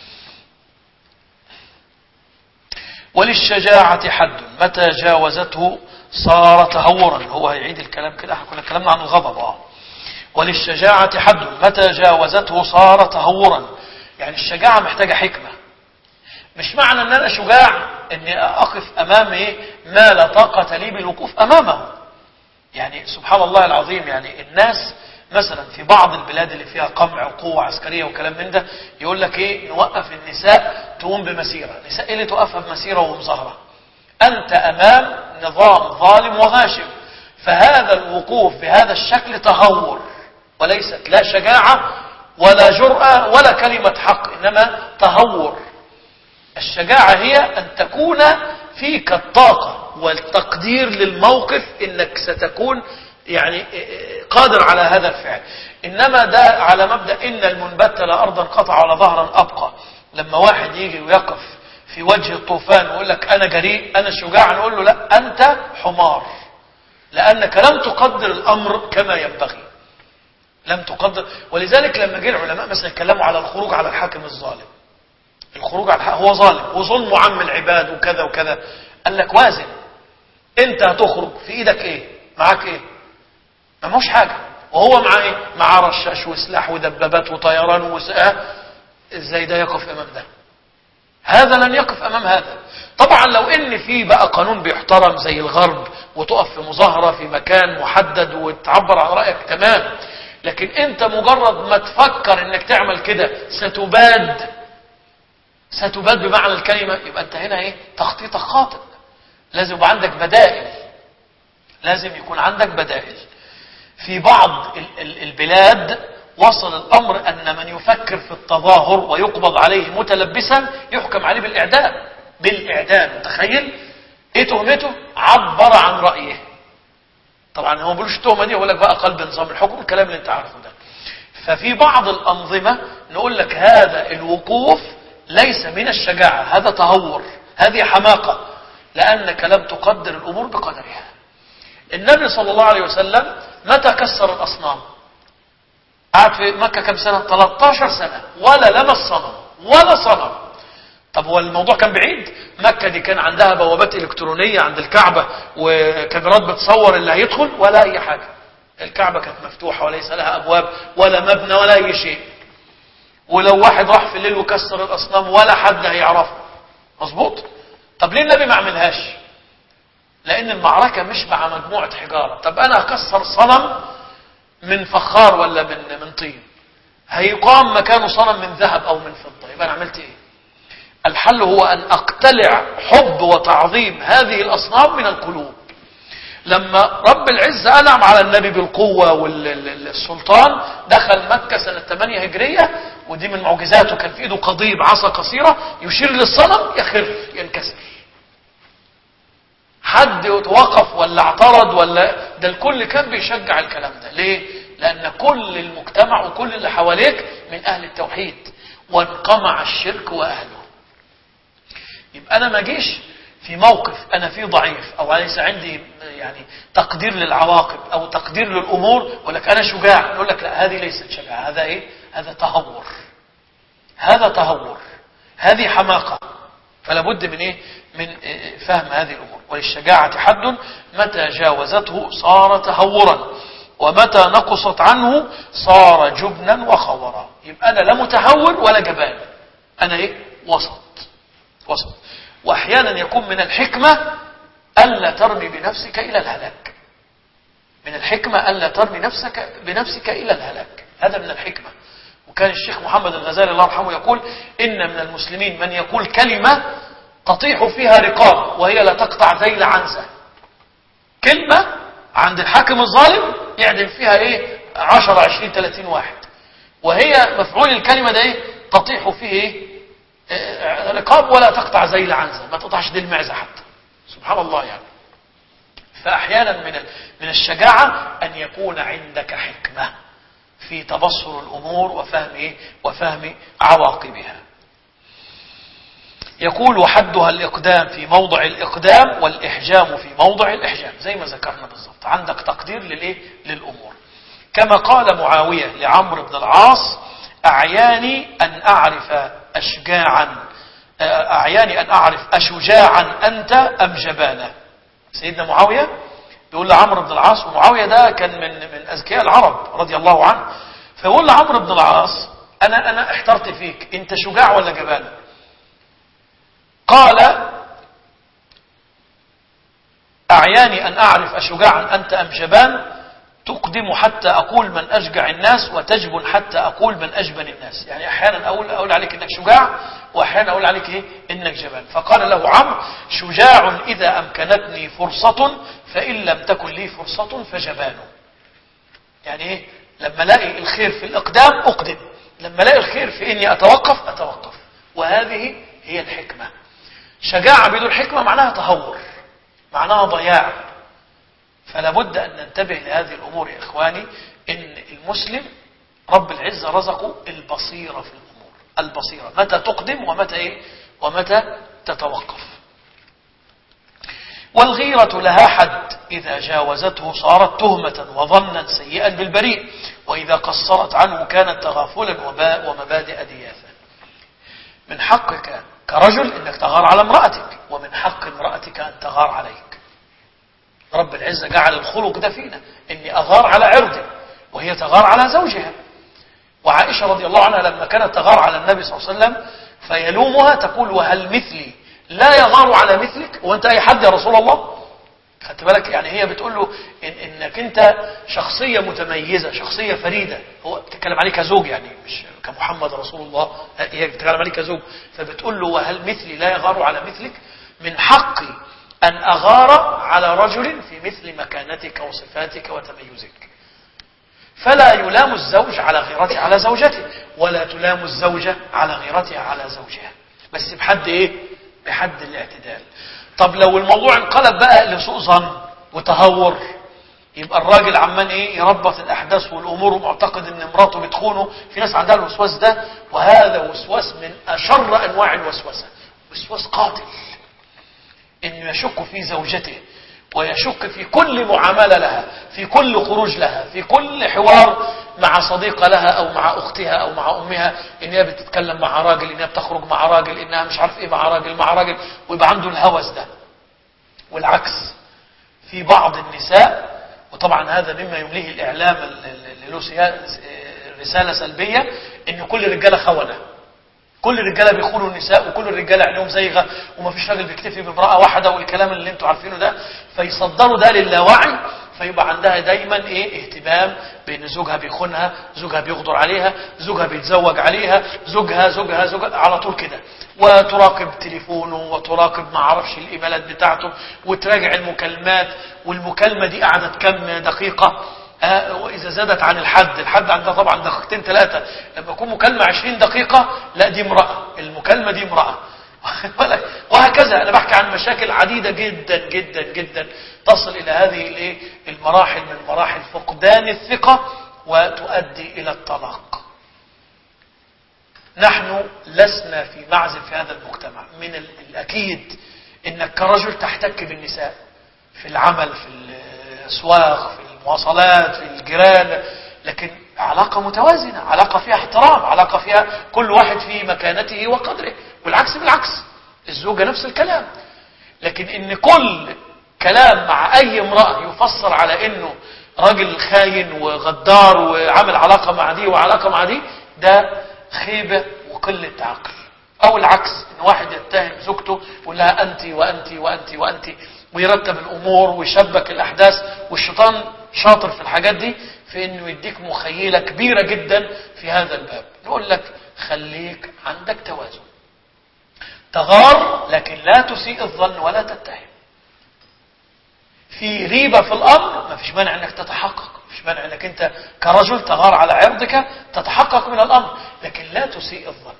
وللشجاعة حد متى جاوزته صار تهورا. هو هيعيد الكلام كده. احنا كنا اتكلمنا عن الغضب. اه وللشجاعة حد متى جاوزته صار تهورا. يعني الشجاعة محتاجة حكمة. مش معنى ان انا شجاع اني اقف امام ايه ما لا طاقة لي بالوقوف امامه. يعني سبحان الله العظيم. يعني الناس مثلا في بعض البلاد اللي فيها قمع وقوة عسكرية وكلام من ده يقول لك ايه نوقف النساء تقوم بمسيرة. النساء اللي توقفها بمسيرة ومظاهرة. انت امام نظام ظالم وغاشم. فهذا الوقوف بهذا الشكل تهور وليست لا شجاعة ولا جرأة ولا كلمة حق انما تهور. الشجاعة هي أن تكون فيك الطاقة والتقدير للموقف إنك ستكون يعني قادر على هذا الفعل. إنما ده على مبدأ إن المنبت لا أرضا قطع ولا ظهرا أبقى. لما واحد يجي ويقف في وجه الطوفان ويقول لك أنا جريء أنا شجاع نقول له لا أنت حمار لأنك لم تقدر الأمر كما ينبغي. لم تقدر. ولذلك لما جه العلماء مثلا يتكلموا على الخروج على الحاكم الظالم. الخروج على الحق هو ظالم وظلم عم العباد وكذا وكذا. قال لك وازن. انت هتخرج في ايدك ايه؟ معاك ايه؟ ما موش حاجة. وهو معاه ايه؟ معاه رشاش وسلاح ودبابات وطيران وسقاه. ازاي ده يقف امام ده؟ هذا لن يقف أمام هذا. طبعا لو ان في بقى قانون بيحترم زي الغرب، وتقف في مظاهرة في مكان محدد وتعبر عن رأيك، تمام. لكن انت مجرد ما تفكر انك تعمل كده ستباد، ستباد بمعنى الكلمة، يبقى انت هنا ايه؟ تخطيطك خاطئ. لازم يبقى عندك بدائل، لازم يكون عندك بدائل. في بعض البلاد وصل الامر ان من يفكر في التظاهر ويقبض عليه متلبسا يحكم عليه بالاعدام. بالاعدام، تخيل ايه تهمته؟ عبر عن رأيه. طبعا هو ما بيقولوش التهمه دي، يقول لك بقى قلب نظام الحكم، الكلام اللي انت عارفه ده. ففي بعض الانظمه نقول لك هذا الوقوف ليس من الشجاعه، هذا تهور، هذه حماقه، لانك لم تقدر الامور بقدرها. النبي صلى الله عليه وسلم متى كسر الاصنام؟ قعد في مكه كم سنه؟ ثلاثة عشر سنه، ولا لمس صنم ولا صنم. طب هو الموضوع كان بعيد؟ مكة دي كان عندها بوابات إلكترونية عند الكعبة وكاميرات بتصور اللي هيدخل، ولا أي حاجة. الكعبة كانت مفتوحة وليس لها أبواب ولا مبنى ولا أي شيء. ولو واحد راح في الليل وكسر الأصنام ولا حد هيعرفه. مظبوط؟ طب ليه النبي ما عملهاش؟ لأن المعركة مش مع مجموعة حجارة. طب أنا أكسر صنم من فخار ولا من من طين، هيقام مكانه صنم من ذهب أو من فضة، يبقى أنا عملت إيه؟ الحل هو أن أقتلع حب وتعظيم هذه الأصنام من القلوب. لما رب العزة أنعم على النبي بالقوة والسلطان، دخل مكة سنة ثمانية هجرية، ودي من معجزاته، كان في إيده قضيب عصا قصيرة يشير للصنم يخر ينكسر. حد يتوقف ولا اعترض ولا؟ ده الكل كان بيشجع الكلام ده. ليه؟ لأن كل المجتمع وكل اللي حواليك من أهل التوحيد، وانقمع الشرك وأهله. يبقى أنا ما جيش في موقف أنا فيه ضعيف أو ليس عندي يعني تقدير للعواقب أو تقدير للأمور ولك أنا شجاع، يقول لك لا، هذه ليست شجاعة، هذا إيه؟ هذا تهور، هذا تهور، هذه حماقة. فلا بد من إيه؟ من فهم هذه الأمور. وللشجاعة حد، متى جاوزته صار تهورا، ومتى نقصت عنه صار جبنا وخورا. يبقى أنا لا متهور ولا جبان، أنا إيه؟ وسط وسط. وأحيانا يكون من الحكمة ألا ترمي بنفسك إلى الهلاك. من الحكمة ألا ترمي نفسك بنفسك إلى الهلاك، هذا من الحكمة. وكان الشيخ محمد الغزالي الله يرحمه يقول: إن من المسلمين من يقول كلمة تطيح فيها رقاب وهي لا تقطع ذيل عنزة. كلمة عند الحاكم الظالم يعدم فيها إيه؟ عشرة عشرين ثلاثين واحد، وهي مفعول الكلمة ده إيه؟ تطيح فيه إيه؟ رقاب ولا تقطع ذيل عنزة، ما تقطعش ديل معزة حتى. سبحان الله يعني. فأحيانا من من الشجاعة أن يكون عندك حكمة في تبصر الأمور وفهم إيه؟ وفهم عواقبها. يقول: وحدها الإقدام في موضع الإقدام، والإحجام في موضع الإحجام، زي ما ذكرنا بالضبط. عندك تقدير للإيه؟ للأمور. كما قال معاوية لعمرو بن العاص: أعياني أن أعرف أشجاعا أعياني أن أعرف أشجاعا أنت أم جبانا. سيدنا معاوية بيقول لعمرو بن العاص، ومعاوية ده كان من من أذكياء العرب رضي الله عنه، فيقول لعمرو بن العاص: أنا أنا احترت فيك، أنت شجاع ولا جبان؟ قال: أعياني أن أعرف أشجاعا أنت أم جبان، تقدم حتى أقول من أشجع الناس، وتجبن حتى أقول من أجبن الناس. يعني أحيانا أقول, أقول عليك إنك شجاع، وأحيانا أقول عليك إيه؟ إنك جبان. فقال له عمرو: شجاع إذا أمكنتني فرصة، فإن لم تكن لي فرصة فجبان. يعني إيه؟ لما ألاقي الخير في الإقدام أقدم، لما ألاقي الخير في إني أتوقف أتوقف. وهذه هي الحكمة. شجاعة بدون حكمة معناها تهور، معناها ضياع. فلا بد أن ننتبه لهذه الأمور يا إخواني. إن المسلم رب العزة رزقه البصيرة في الأمور، البصيرة متى تقدم ومتى إيه؟ ومتى تتوقف. والغيرة لها حد، إذا جاوزته صارت تهمة وظنا سيئا بالبريء، وإذا قصرت عنه كانت تغافلا ومبادئ دياثا. من حقك كرجل إنك تغار على امرأتك، ومن حق امرأتك أن تغار عليك. رب العزة جعل الخلق ده فينا، إني أغار على عرضي وهي تغار على زوجها. وعائشة رضي الله عنها لما كانت تغار على النبي صلى الله عليه وسلم فيلومها تقول وهل مثلي لا يغار على مثلك؟ وانت اي حد يا رسول الله؟ خدت بالك؟ يعني هي بتقول له إن انك انت شخصيه متميزه، شخصيه فريده. هو بتتكلم عليه كزوج يعني، مش كمحمد رسول الله، هي بتتكلم عليه كزوج. فبتقول له وهل مثلي لا يغار على مثلك؟ من حقي ان اغار على رجل في مثل مكانتك وصفاتك وتميزك. فلا يلام الزوج على غيرته على زوجته، ولا تلام الزوجه على غيرتها على زوجها، بس بحد ايه؟ بحد الاعتدال. طب لو الموضوع انقلب بقى لسوء ظن وتهور، يبقى الراجل عمال ايه؟ يربط الاحداث والامور ومعتقد ان مراته بتخونه. في ناس عندها الوسواس ده، وهذا وسواس من اشر انواع الوسوسه، وسواس قاتل. انه يشك في زوجته، ويشك في كل معامله لها، في كل خروج لها، في كل حوار مع صديقه لها او مع اختها او مع امها، انها بتتكلم مع راجل، انها بتخرج مع راجل، انها مش عارف ايه مع راجل مع راجل، ويبقى عنده الهوس ده. والعكس في بعض النساء، وطبعا هذا مما يمليه الاعلام اللي له رساله سلبيه، ان كل الرجاله خونه، كل الرجاله بيخونوا النساء، وكل الرجاله عينهم زيغه، ومفيش راجل بيكتفي بامراه واحده، والكلام اللي انتوا عارفينه ده. فيصدروا ده للاوعي، فيبقى عندها دايما ايه؟ اهتمام بان زوجها بيخونها، زوجها بيغدر عليها، زوجها بيتزوج عليها، زوجها زوجها زوجها على طول كده. وتراقب تليفونه، وتراقب ما اعرفش الايميلات بتاعته، وتراجع المكالمات، والمكالمه دي قعدت كم دقيقه. آه وإذا زادت عن الحد، الحد عندها طبعا دقيقتين ثلاثة، لما يكون مكالمة عشرين دقيقة، لا دي امرأة، المكالمة دي امرأة. وهكذا. أنا بحكي عن مشاكل عديدة جدا جدا جدا تصل إلى هذه الايه؟ المراحل من مراحل فقدان الثقة، وتؤدي إلى الطلاق. نحن لسنا في معزل في هذا المجتمع. من الأكيد إنك كرجل تحتك بالنساء في العمل، في الأسواق، في المواصلات، في الجيران، لكن علاقة متوازنة، علاقة فيها احترام، علاقة فيها كل واحد في مكانته وقدره. والعكس بالعكس، الزوجة نفس الكلام. لكن ان كل كلام مع اي امرأة يفسر على انه راجل خاين وغدار وعمل علاقة مع دي وعلاقة مع دي، ده خيبة وقلة عقل. او العكس، ان واحد يتهم زوجته ويقول لها انت وانت وانت وانت، ويرتب الامور ويشبك الاحداث. والشيطان شاطر في الحاجات دي، في انه يديك مخيلة كبيرة جدا في هذا الباب. نقول لك خليك عندك توازن، تغار لكن لا تسيء الظن ولا تتهم. في ريبة في الامر، ما فيش مانع انك تتحقق، ما فيش مانع انك انت كرجل تغار على عرضك، تتحقق من الامر، لكن لا تسيء الظن،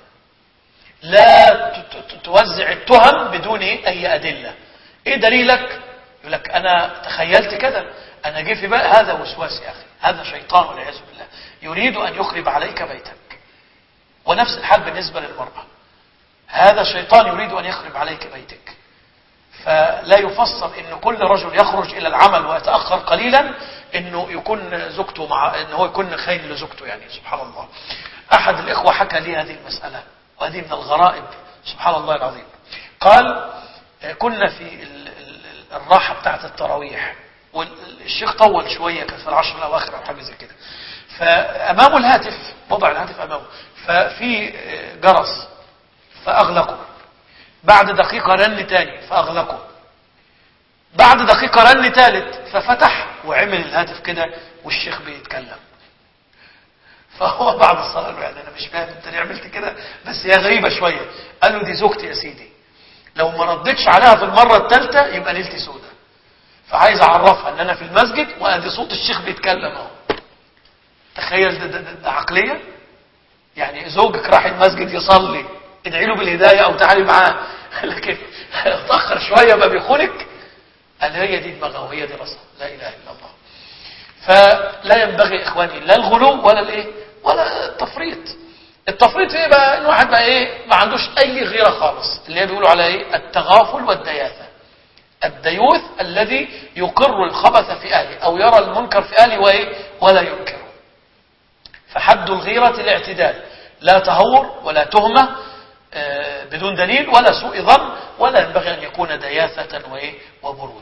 لا توزع التهم بدون اي ادله. ايه دليلك؟ يقول لك انا تخيلت كذا، انا جه في بالي. هذا وسواس يا اخي، هذا شيطان والعياذ بالله، يريد ان يخرب عليك بيتك. ونفس الحال بالنسبه للمراه، هذا شيطان يريد ان يخرب عليك بيتك. فلا يفسر ان كل رجل يخرج الى العمل ويتاخر قليلا انه يكون زوجته مع انه هو يكون خاين لزوجته. يعني سبحان الله، احد الاخوه حكى لي هذه المساله، وهذه من الغرائب سبحان الله العظيم. قال كنا في الراحه بتاعه التراويح، والشيخ طول شويه، كان في العشر الاواخر او حاجه زي كده، فامامه الهاتف، وضع الهاتف امامه، ففي جرس فاغلقه. بعد دقيقه رن تاني فاغلقه. بعد دقيقه رن ثالث ففتح وعمل الهاتف كده والشيخ بيتكلم. فهو بعد الصلاه قال له يعني انا مش فاهم انت ليه عملت كده، بس هي غريبه شويه. قال له دي زوجتي يا سيدي، لو ما ردتش عليها في المره الثالثه يبقى ليلتي سودة. فعايز اعرفها ان انا في المسجد وادي صوت الشيخ بيتكلم اهو. تخيل ده, ده, ده, ده عقليه. يعني زوجك راح المسجد يصلي، ادعي له بالهدايه او تعالي معاه، لكن اتاخر شويه ما بيخونك. قال هي دي دماغه وهي دي راسها، لا اله الا الله. فلا ينبغي اخواني لا الغلو ولا الايه ولا التفريط. التفريط ايه بقى؟ ان واحد بقى ايه ما عندوش اي غيره خالص، اللي هي بيقولوا على ايه التغافل والدياثه. الديوث الذي يقر الخبث في اهله او يرى المنكر في اهله وايه ولا ينكره. فحد الغيره الاعتدال، لا تهور ولا تهمه بدون دليل ولا سوء ظن، ولا ينبغي ان يكون دياثه وايه وبرود.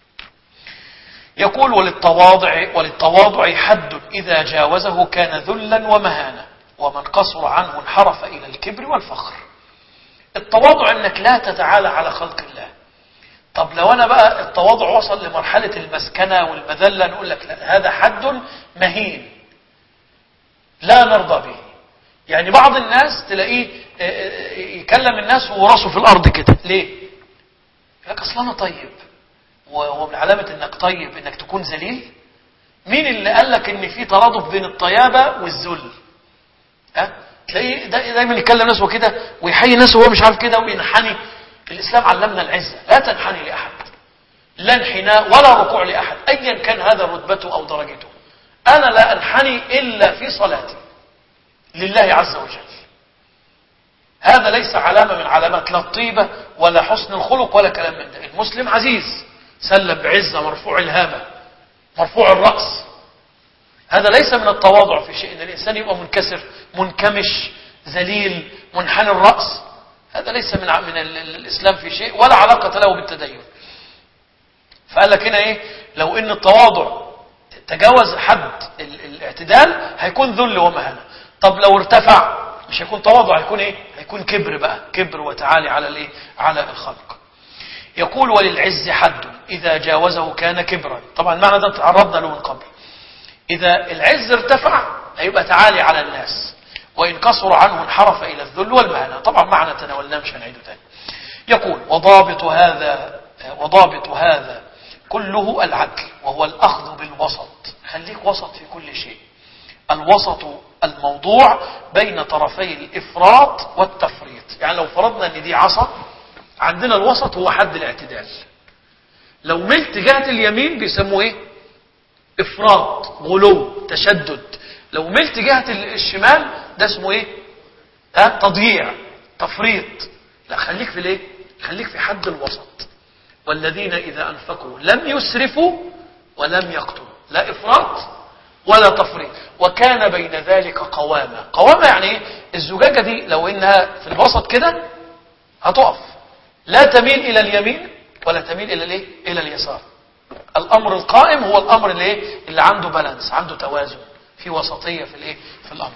يقول وللتواضع وللتواضع حد إذا جاوزه كان ذلا ومهانة، ومن قصر عنه انحرف إلى الكبر والفخر. التواضع انك لا تتعالى على خلق الله. طب لو انا بقى التواضع وصل لمرحلة المسكنة والمذلة، نقول لك لا، هذا حد مهين لا نرضى به. يعني بعض الناس تلاقيه يكلم الناس وراسه في الارض كده، ليه؟ يقول لك اصل انا طيب. ومن علامة انك طيب انك تكون ذليل؟ مين اللي قال لك ان في ترادف بين الطيابة والذل؟ ها؟ تلاقيه دايما يكلم ناس وكده ويحيي ناس وهو مش عارف كده وينحني. الاسلام علمنا العزة، لا تنحني لاحد، لا انحناء ولا ركوع لاحد ايا كان هذا رتبته او درجته. انا لا انحني الا في صلاتي لله عز وجل. هذا ليس علامة من علامات لا الطيبة ولا حسن الخلق ولا كلام من ده. المسلم عزيز سلم بعزة، مرفوع الهامة، مرفوع الرأس. هذا ليس من التواضع في شيء ان الانسان يبقى منكسر منكمش ذليل منحني الرأس. هذا ليس من من الاسلام في شيء ولا علاقة له بالتدين. فقال لك هنا ايه؟ لو ان التواضع تجاوز حد الاعتدال هيكون ذل ومهانة. طب لو ارتفع مش هيكون تواضع، هيكون ايه؟ هيكون كبر بقى، كبر وتعالي على الايه؟ على الخلق. يقول وللعز حد اذا جاوزه كان كبرا. طبعا المعنى ده تعرضنا له من قبل. اذا العز ارتفع هيبقى تعالي على الناس، وان قصر عنه انحرف الى الذل والمهانة. طبعا معنى تناولناه مش هنعيده تاني. يقول وضابط هذا وضابط هذا كله العدل، وهو الاخذ بالوسط. خليك وسط في كل شيء. الوسط الموضوع بين طرفي الافراط والتفريط. يعني لو فرضنا ان دي عصا، عندنا الوسط هو حد الاعتدال. لو ملت جهة اليمين بيسموه ايه؟ افراط، غلو، تشدد. لو ملت جهة الشمال ده اسمه ايه؟ ها؟ تضييع، تفريط. لا، خليك في الايه؟ خليك في حد الوسط. والذين اذا انفقوا لم يسرفوا ولم يقتروا. لا افراط ولا تفريط، وكان بين ذلك قوامة. قوامة يعني ايه؟ الزجاجة دي لو انها في الوسط كده هتقف، لا تميل الى اليمين ولا تميل الى الايه؟ الى اليسار. الامر القائم هو الامر اللي ايه؟ اللي عنده بالانس، عنده توازن، في وسطية في الايه؟ في الامر.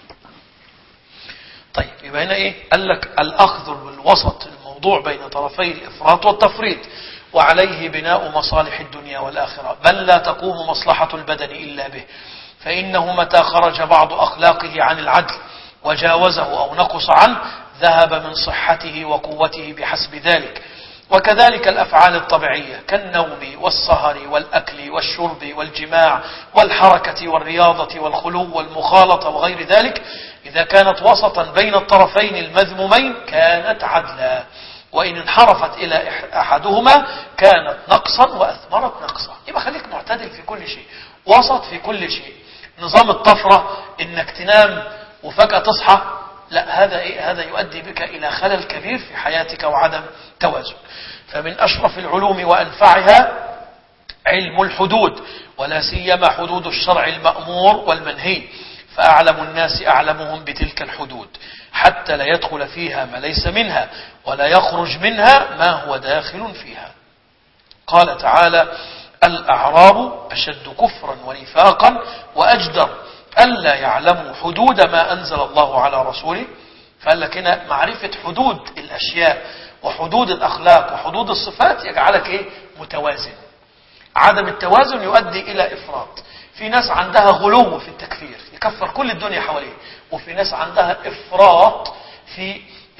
طيب يبقى هنا ايه؟ قال لك الاخذ بالوسط الموضوع بين طرفي الافراط والتفريط، وعليه بناء مصالح الدنيا والآخرة، بل لا تقوم مصلحة البدن إلا به، فإنه متى خرج بعض أخلاقه عن العدل وجاوزه أو نقص عنه ذهب من صحته وقوته بحسب ذلك. وكذلك الأفعال الطبيعية كالنوم والسهر والأكل والشرب والجماع والحركة والرياضة والخلو والمخالطة وغير ذلك، إذا كانت وسطا بين الطرفين المذمومين كانت عدلا، وإن انحرفت إلى أحدهما كانت نقصا وأثمرت نقصا. يبقى خليك معتدل في كل شيء، وسط في كل شيء. نظام الطفرة إنك تنام وفجأة تصحى، لا، هذا إيه؟ هذا يؤدي بك إلى خلل كبير في حياتك وعدم توازن. فمن أشرف العلوم وأنفعها علم الحدود، ولا سيما حدود الشرع المأمور والمنهي، فأعلم الناس أعلمهم بتلك الحدود، حتى لا يدخل فيها ما ليس منها ولا يخرج منها ما هو داخل فيها. قال تعالى الأعراب أشد كفرا ونفاقا وأجدر ألا يعلموا حدود ما أنزل الله على رسوله. فقال لك هنا معرفة حدود الأشياء وحدود الأخلاق وحدود الصفات يجعلك إيه؟ متوازن. عدم التوازن يؤدي إلى إفراط. في ناس عندها غلو في التكفير، يكفر كل الدنيا حواليه، وفي ناس عندها إفراط في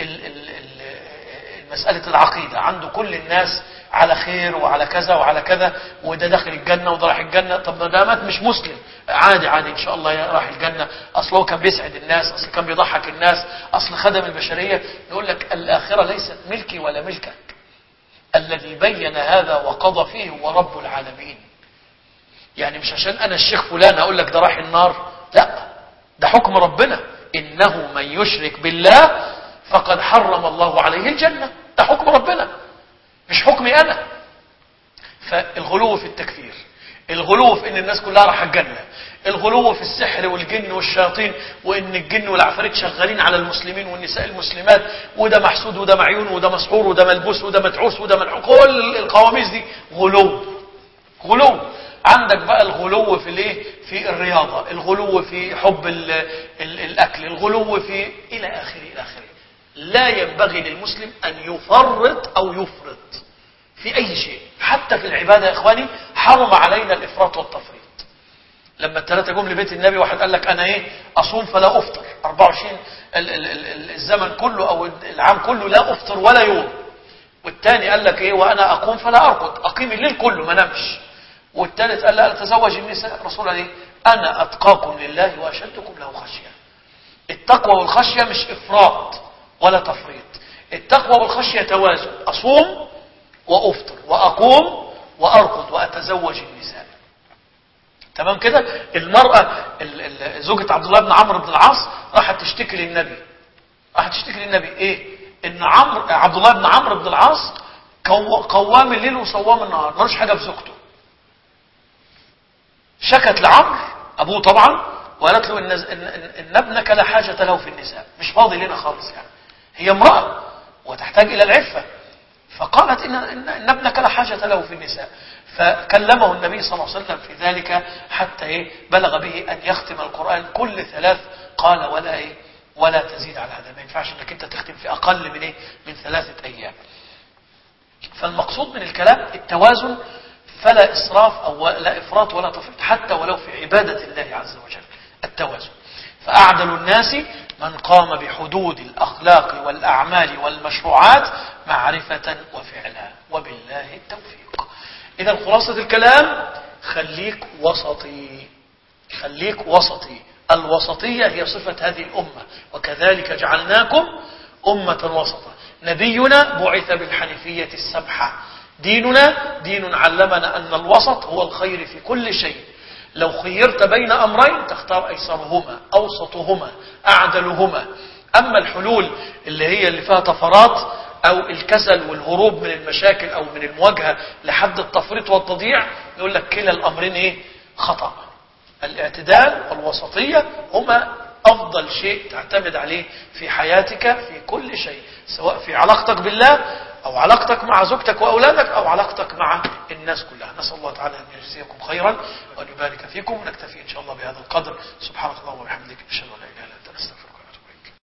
مسألة العقيدة، عنده كل الناس على خير وعلى كذا وعلى كذا، وده داخل الجنة وده راح الجنة. طب ما ده مات مش مسلم، عادي عادي إن شاء الله راح الجنة، أصله هو كان بيسعد الناس، أصله كان بيضحك الناس، أصل خدم البشرية. يقول لك الآخرة ليست ملكي ولا ملكك، الذي بين هذا وقضى فيه هو رب العالمين. يعني مش عشان أنا الشيخ فلان أقول لك ده راح النار، لا، ده حكم ربنا. إنه من يشرك بالله فقد حرم الله عليه الجنة. ده حكم ربنا مش حكمي أنا. فالغلو في التكفير، الغلو في إن الناس كلها راح الجنة، الغلو في السحر والجن والشياطين، وإن الجن والعفاريت شغالين على المسلمين والنساء المسلمات، وده محسود وده معيون وده مسحور وده ملبوس وده مدعوس وده ملعون، كل القواميس دي غلو. غلو. عندك بقى الغلو في الايه؟ في الرياضة، الغلو في حب ال ال الأكل، الغلو في إلى آخره إلى آخره. لا ينبغي للمسلم أن يفرط أو يفرط في أي شيء، حتى في العبادة يا إخواني حرم علينا الإفراط والتفريط. لما الثلاثة جم لبيت النبي، واحد قال لك أنا إيه أصوم فلا أفطر أربعة وعشرين ال ال ال الزمن كله أو العام كله لا أفطر ولا يوم، والثاني قال لك إيه وأنا أقوم فلا أرقد، أقيم الليل كله ما نمش، والثالث قال لا أتزوج النساء. رسول الله إيه؟ أنا أتقاكم لله وأشدكم له خشية. التقوى والخشية مش إفراط ولا تفريط، التقوى والخشية توازن، أصوم وأفطر وأقوم وأرقد وأتزوج النساء. تمام كده؟ المرأة زوجة عبد الله بن عمرو بن العاص راحت تشتكي للنبي، راحت تشتكي للنبي إيه؟ إن عمرو عبد الله بن عمرو بن العاص قوام الليل وصوام النهار، ملوش حاجة في زوجته. شكت لعمرو أبوه طبعا وقالت له إن, إن ابنك لا حاجة له في النساء، مش فاضي لنا خالص يعني، هي امرأة وتحتاج إلى العفة، فقالت إن, إن ابنك لا حاجة له في النساء. فكلمه النبي صلى الله عليه وسلم في ذلك حتى إيه بلغ به أن يختم القرآن كل ثلاث، قال ولا إيه ولا تزيد على هذا، ما ينفعش انك انت تختم في اقل من ايه من ثلاثة ايام. فالمقصود من الكلام التوازن، فلا اسراف او لا افراط ولا تفريط حتى ولو في عبادة الله عز وجل، التوازن. فاعدل الناس من قام بحدود الاخلاق والاعمال والمشروعات معرفة وفعلا، وبالله التوفيق. اذا خلاصة الكلام خليك وسطي، خليك وسطي. الوسطية هي صفة هذه الأمة، وكذلك جعلناكم أمة وسطا. نبينا بعث بالحنيفية السمحة، ديننا دين علمنا أن الوسط هو الخير في كل شيء. لو خيرت بين أمرين تختار أيسرهما أوسطهما أعدلهما. أما الحلول اللي هي اللي فيها طفرات أو الكسل والهروب من المشاكل أو من المواجهة لحد التفريط والتضييع، يقول لك كلا الأمرين إيه خطأ. الاعتدال والوسطية هما أفضل شيء تعتمد عليه في حياتك في كل شيء، سواء في علاقتك بالله أو علاقتك مع زوجتك وأولادك أو علاقتك مع الناس كلها. نسأل الله تعالى أن يجزيكم خيرا وأن يبارك فيكم، ونكتفي إن شاء الله بهذا القدر. سبحانك اللهم وبحمدك، أشهد أن لا إله إلا أنت.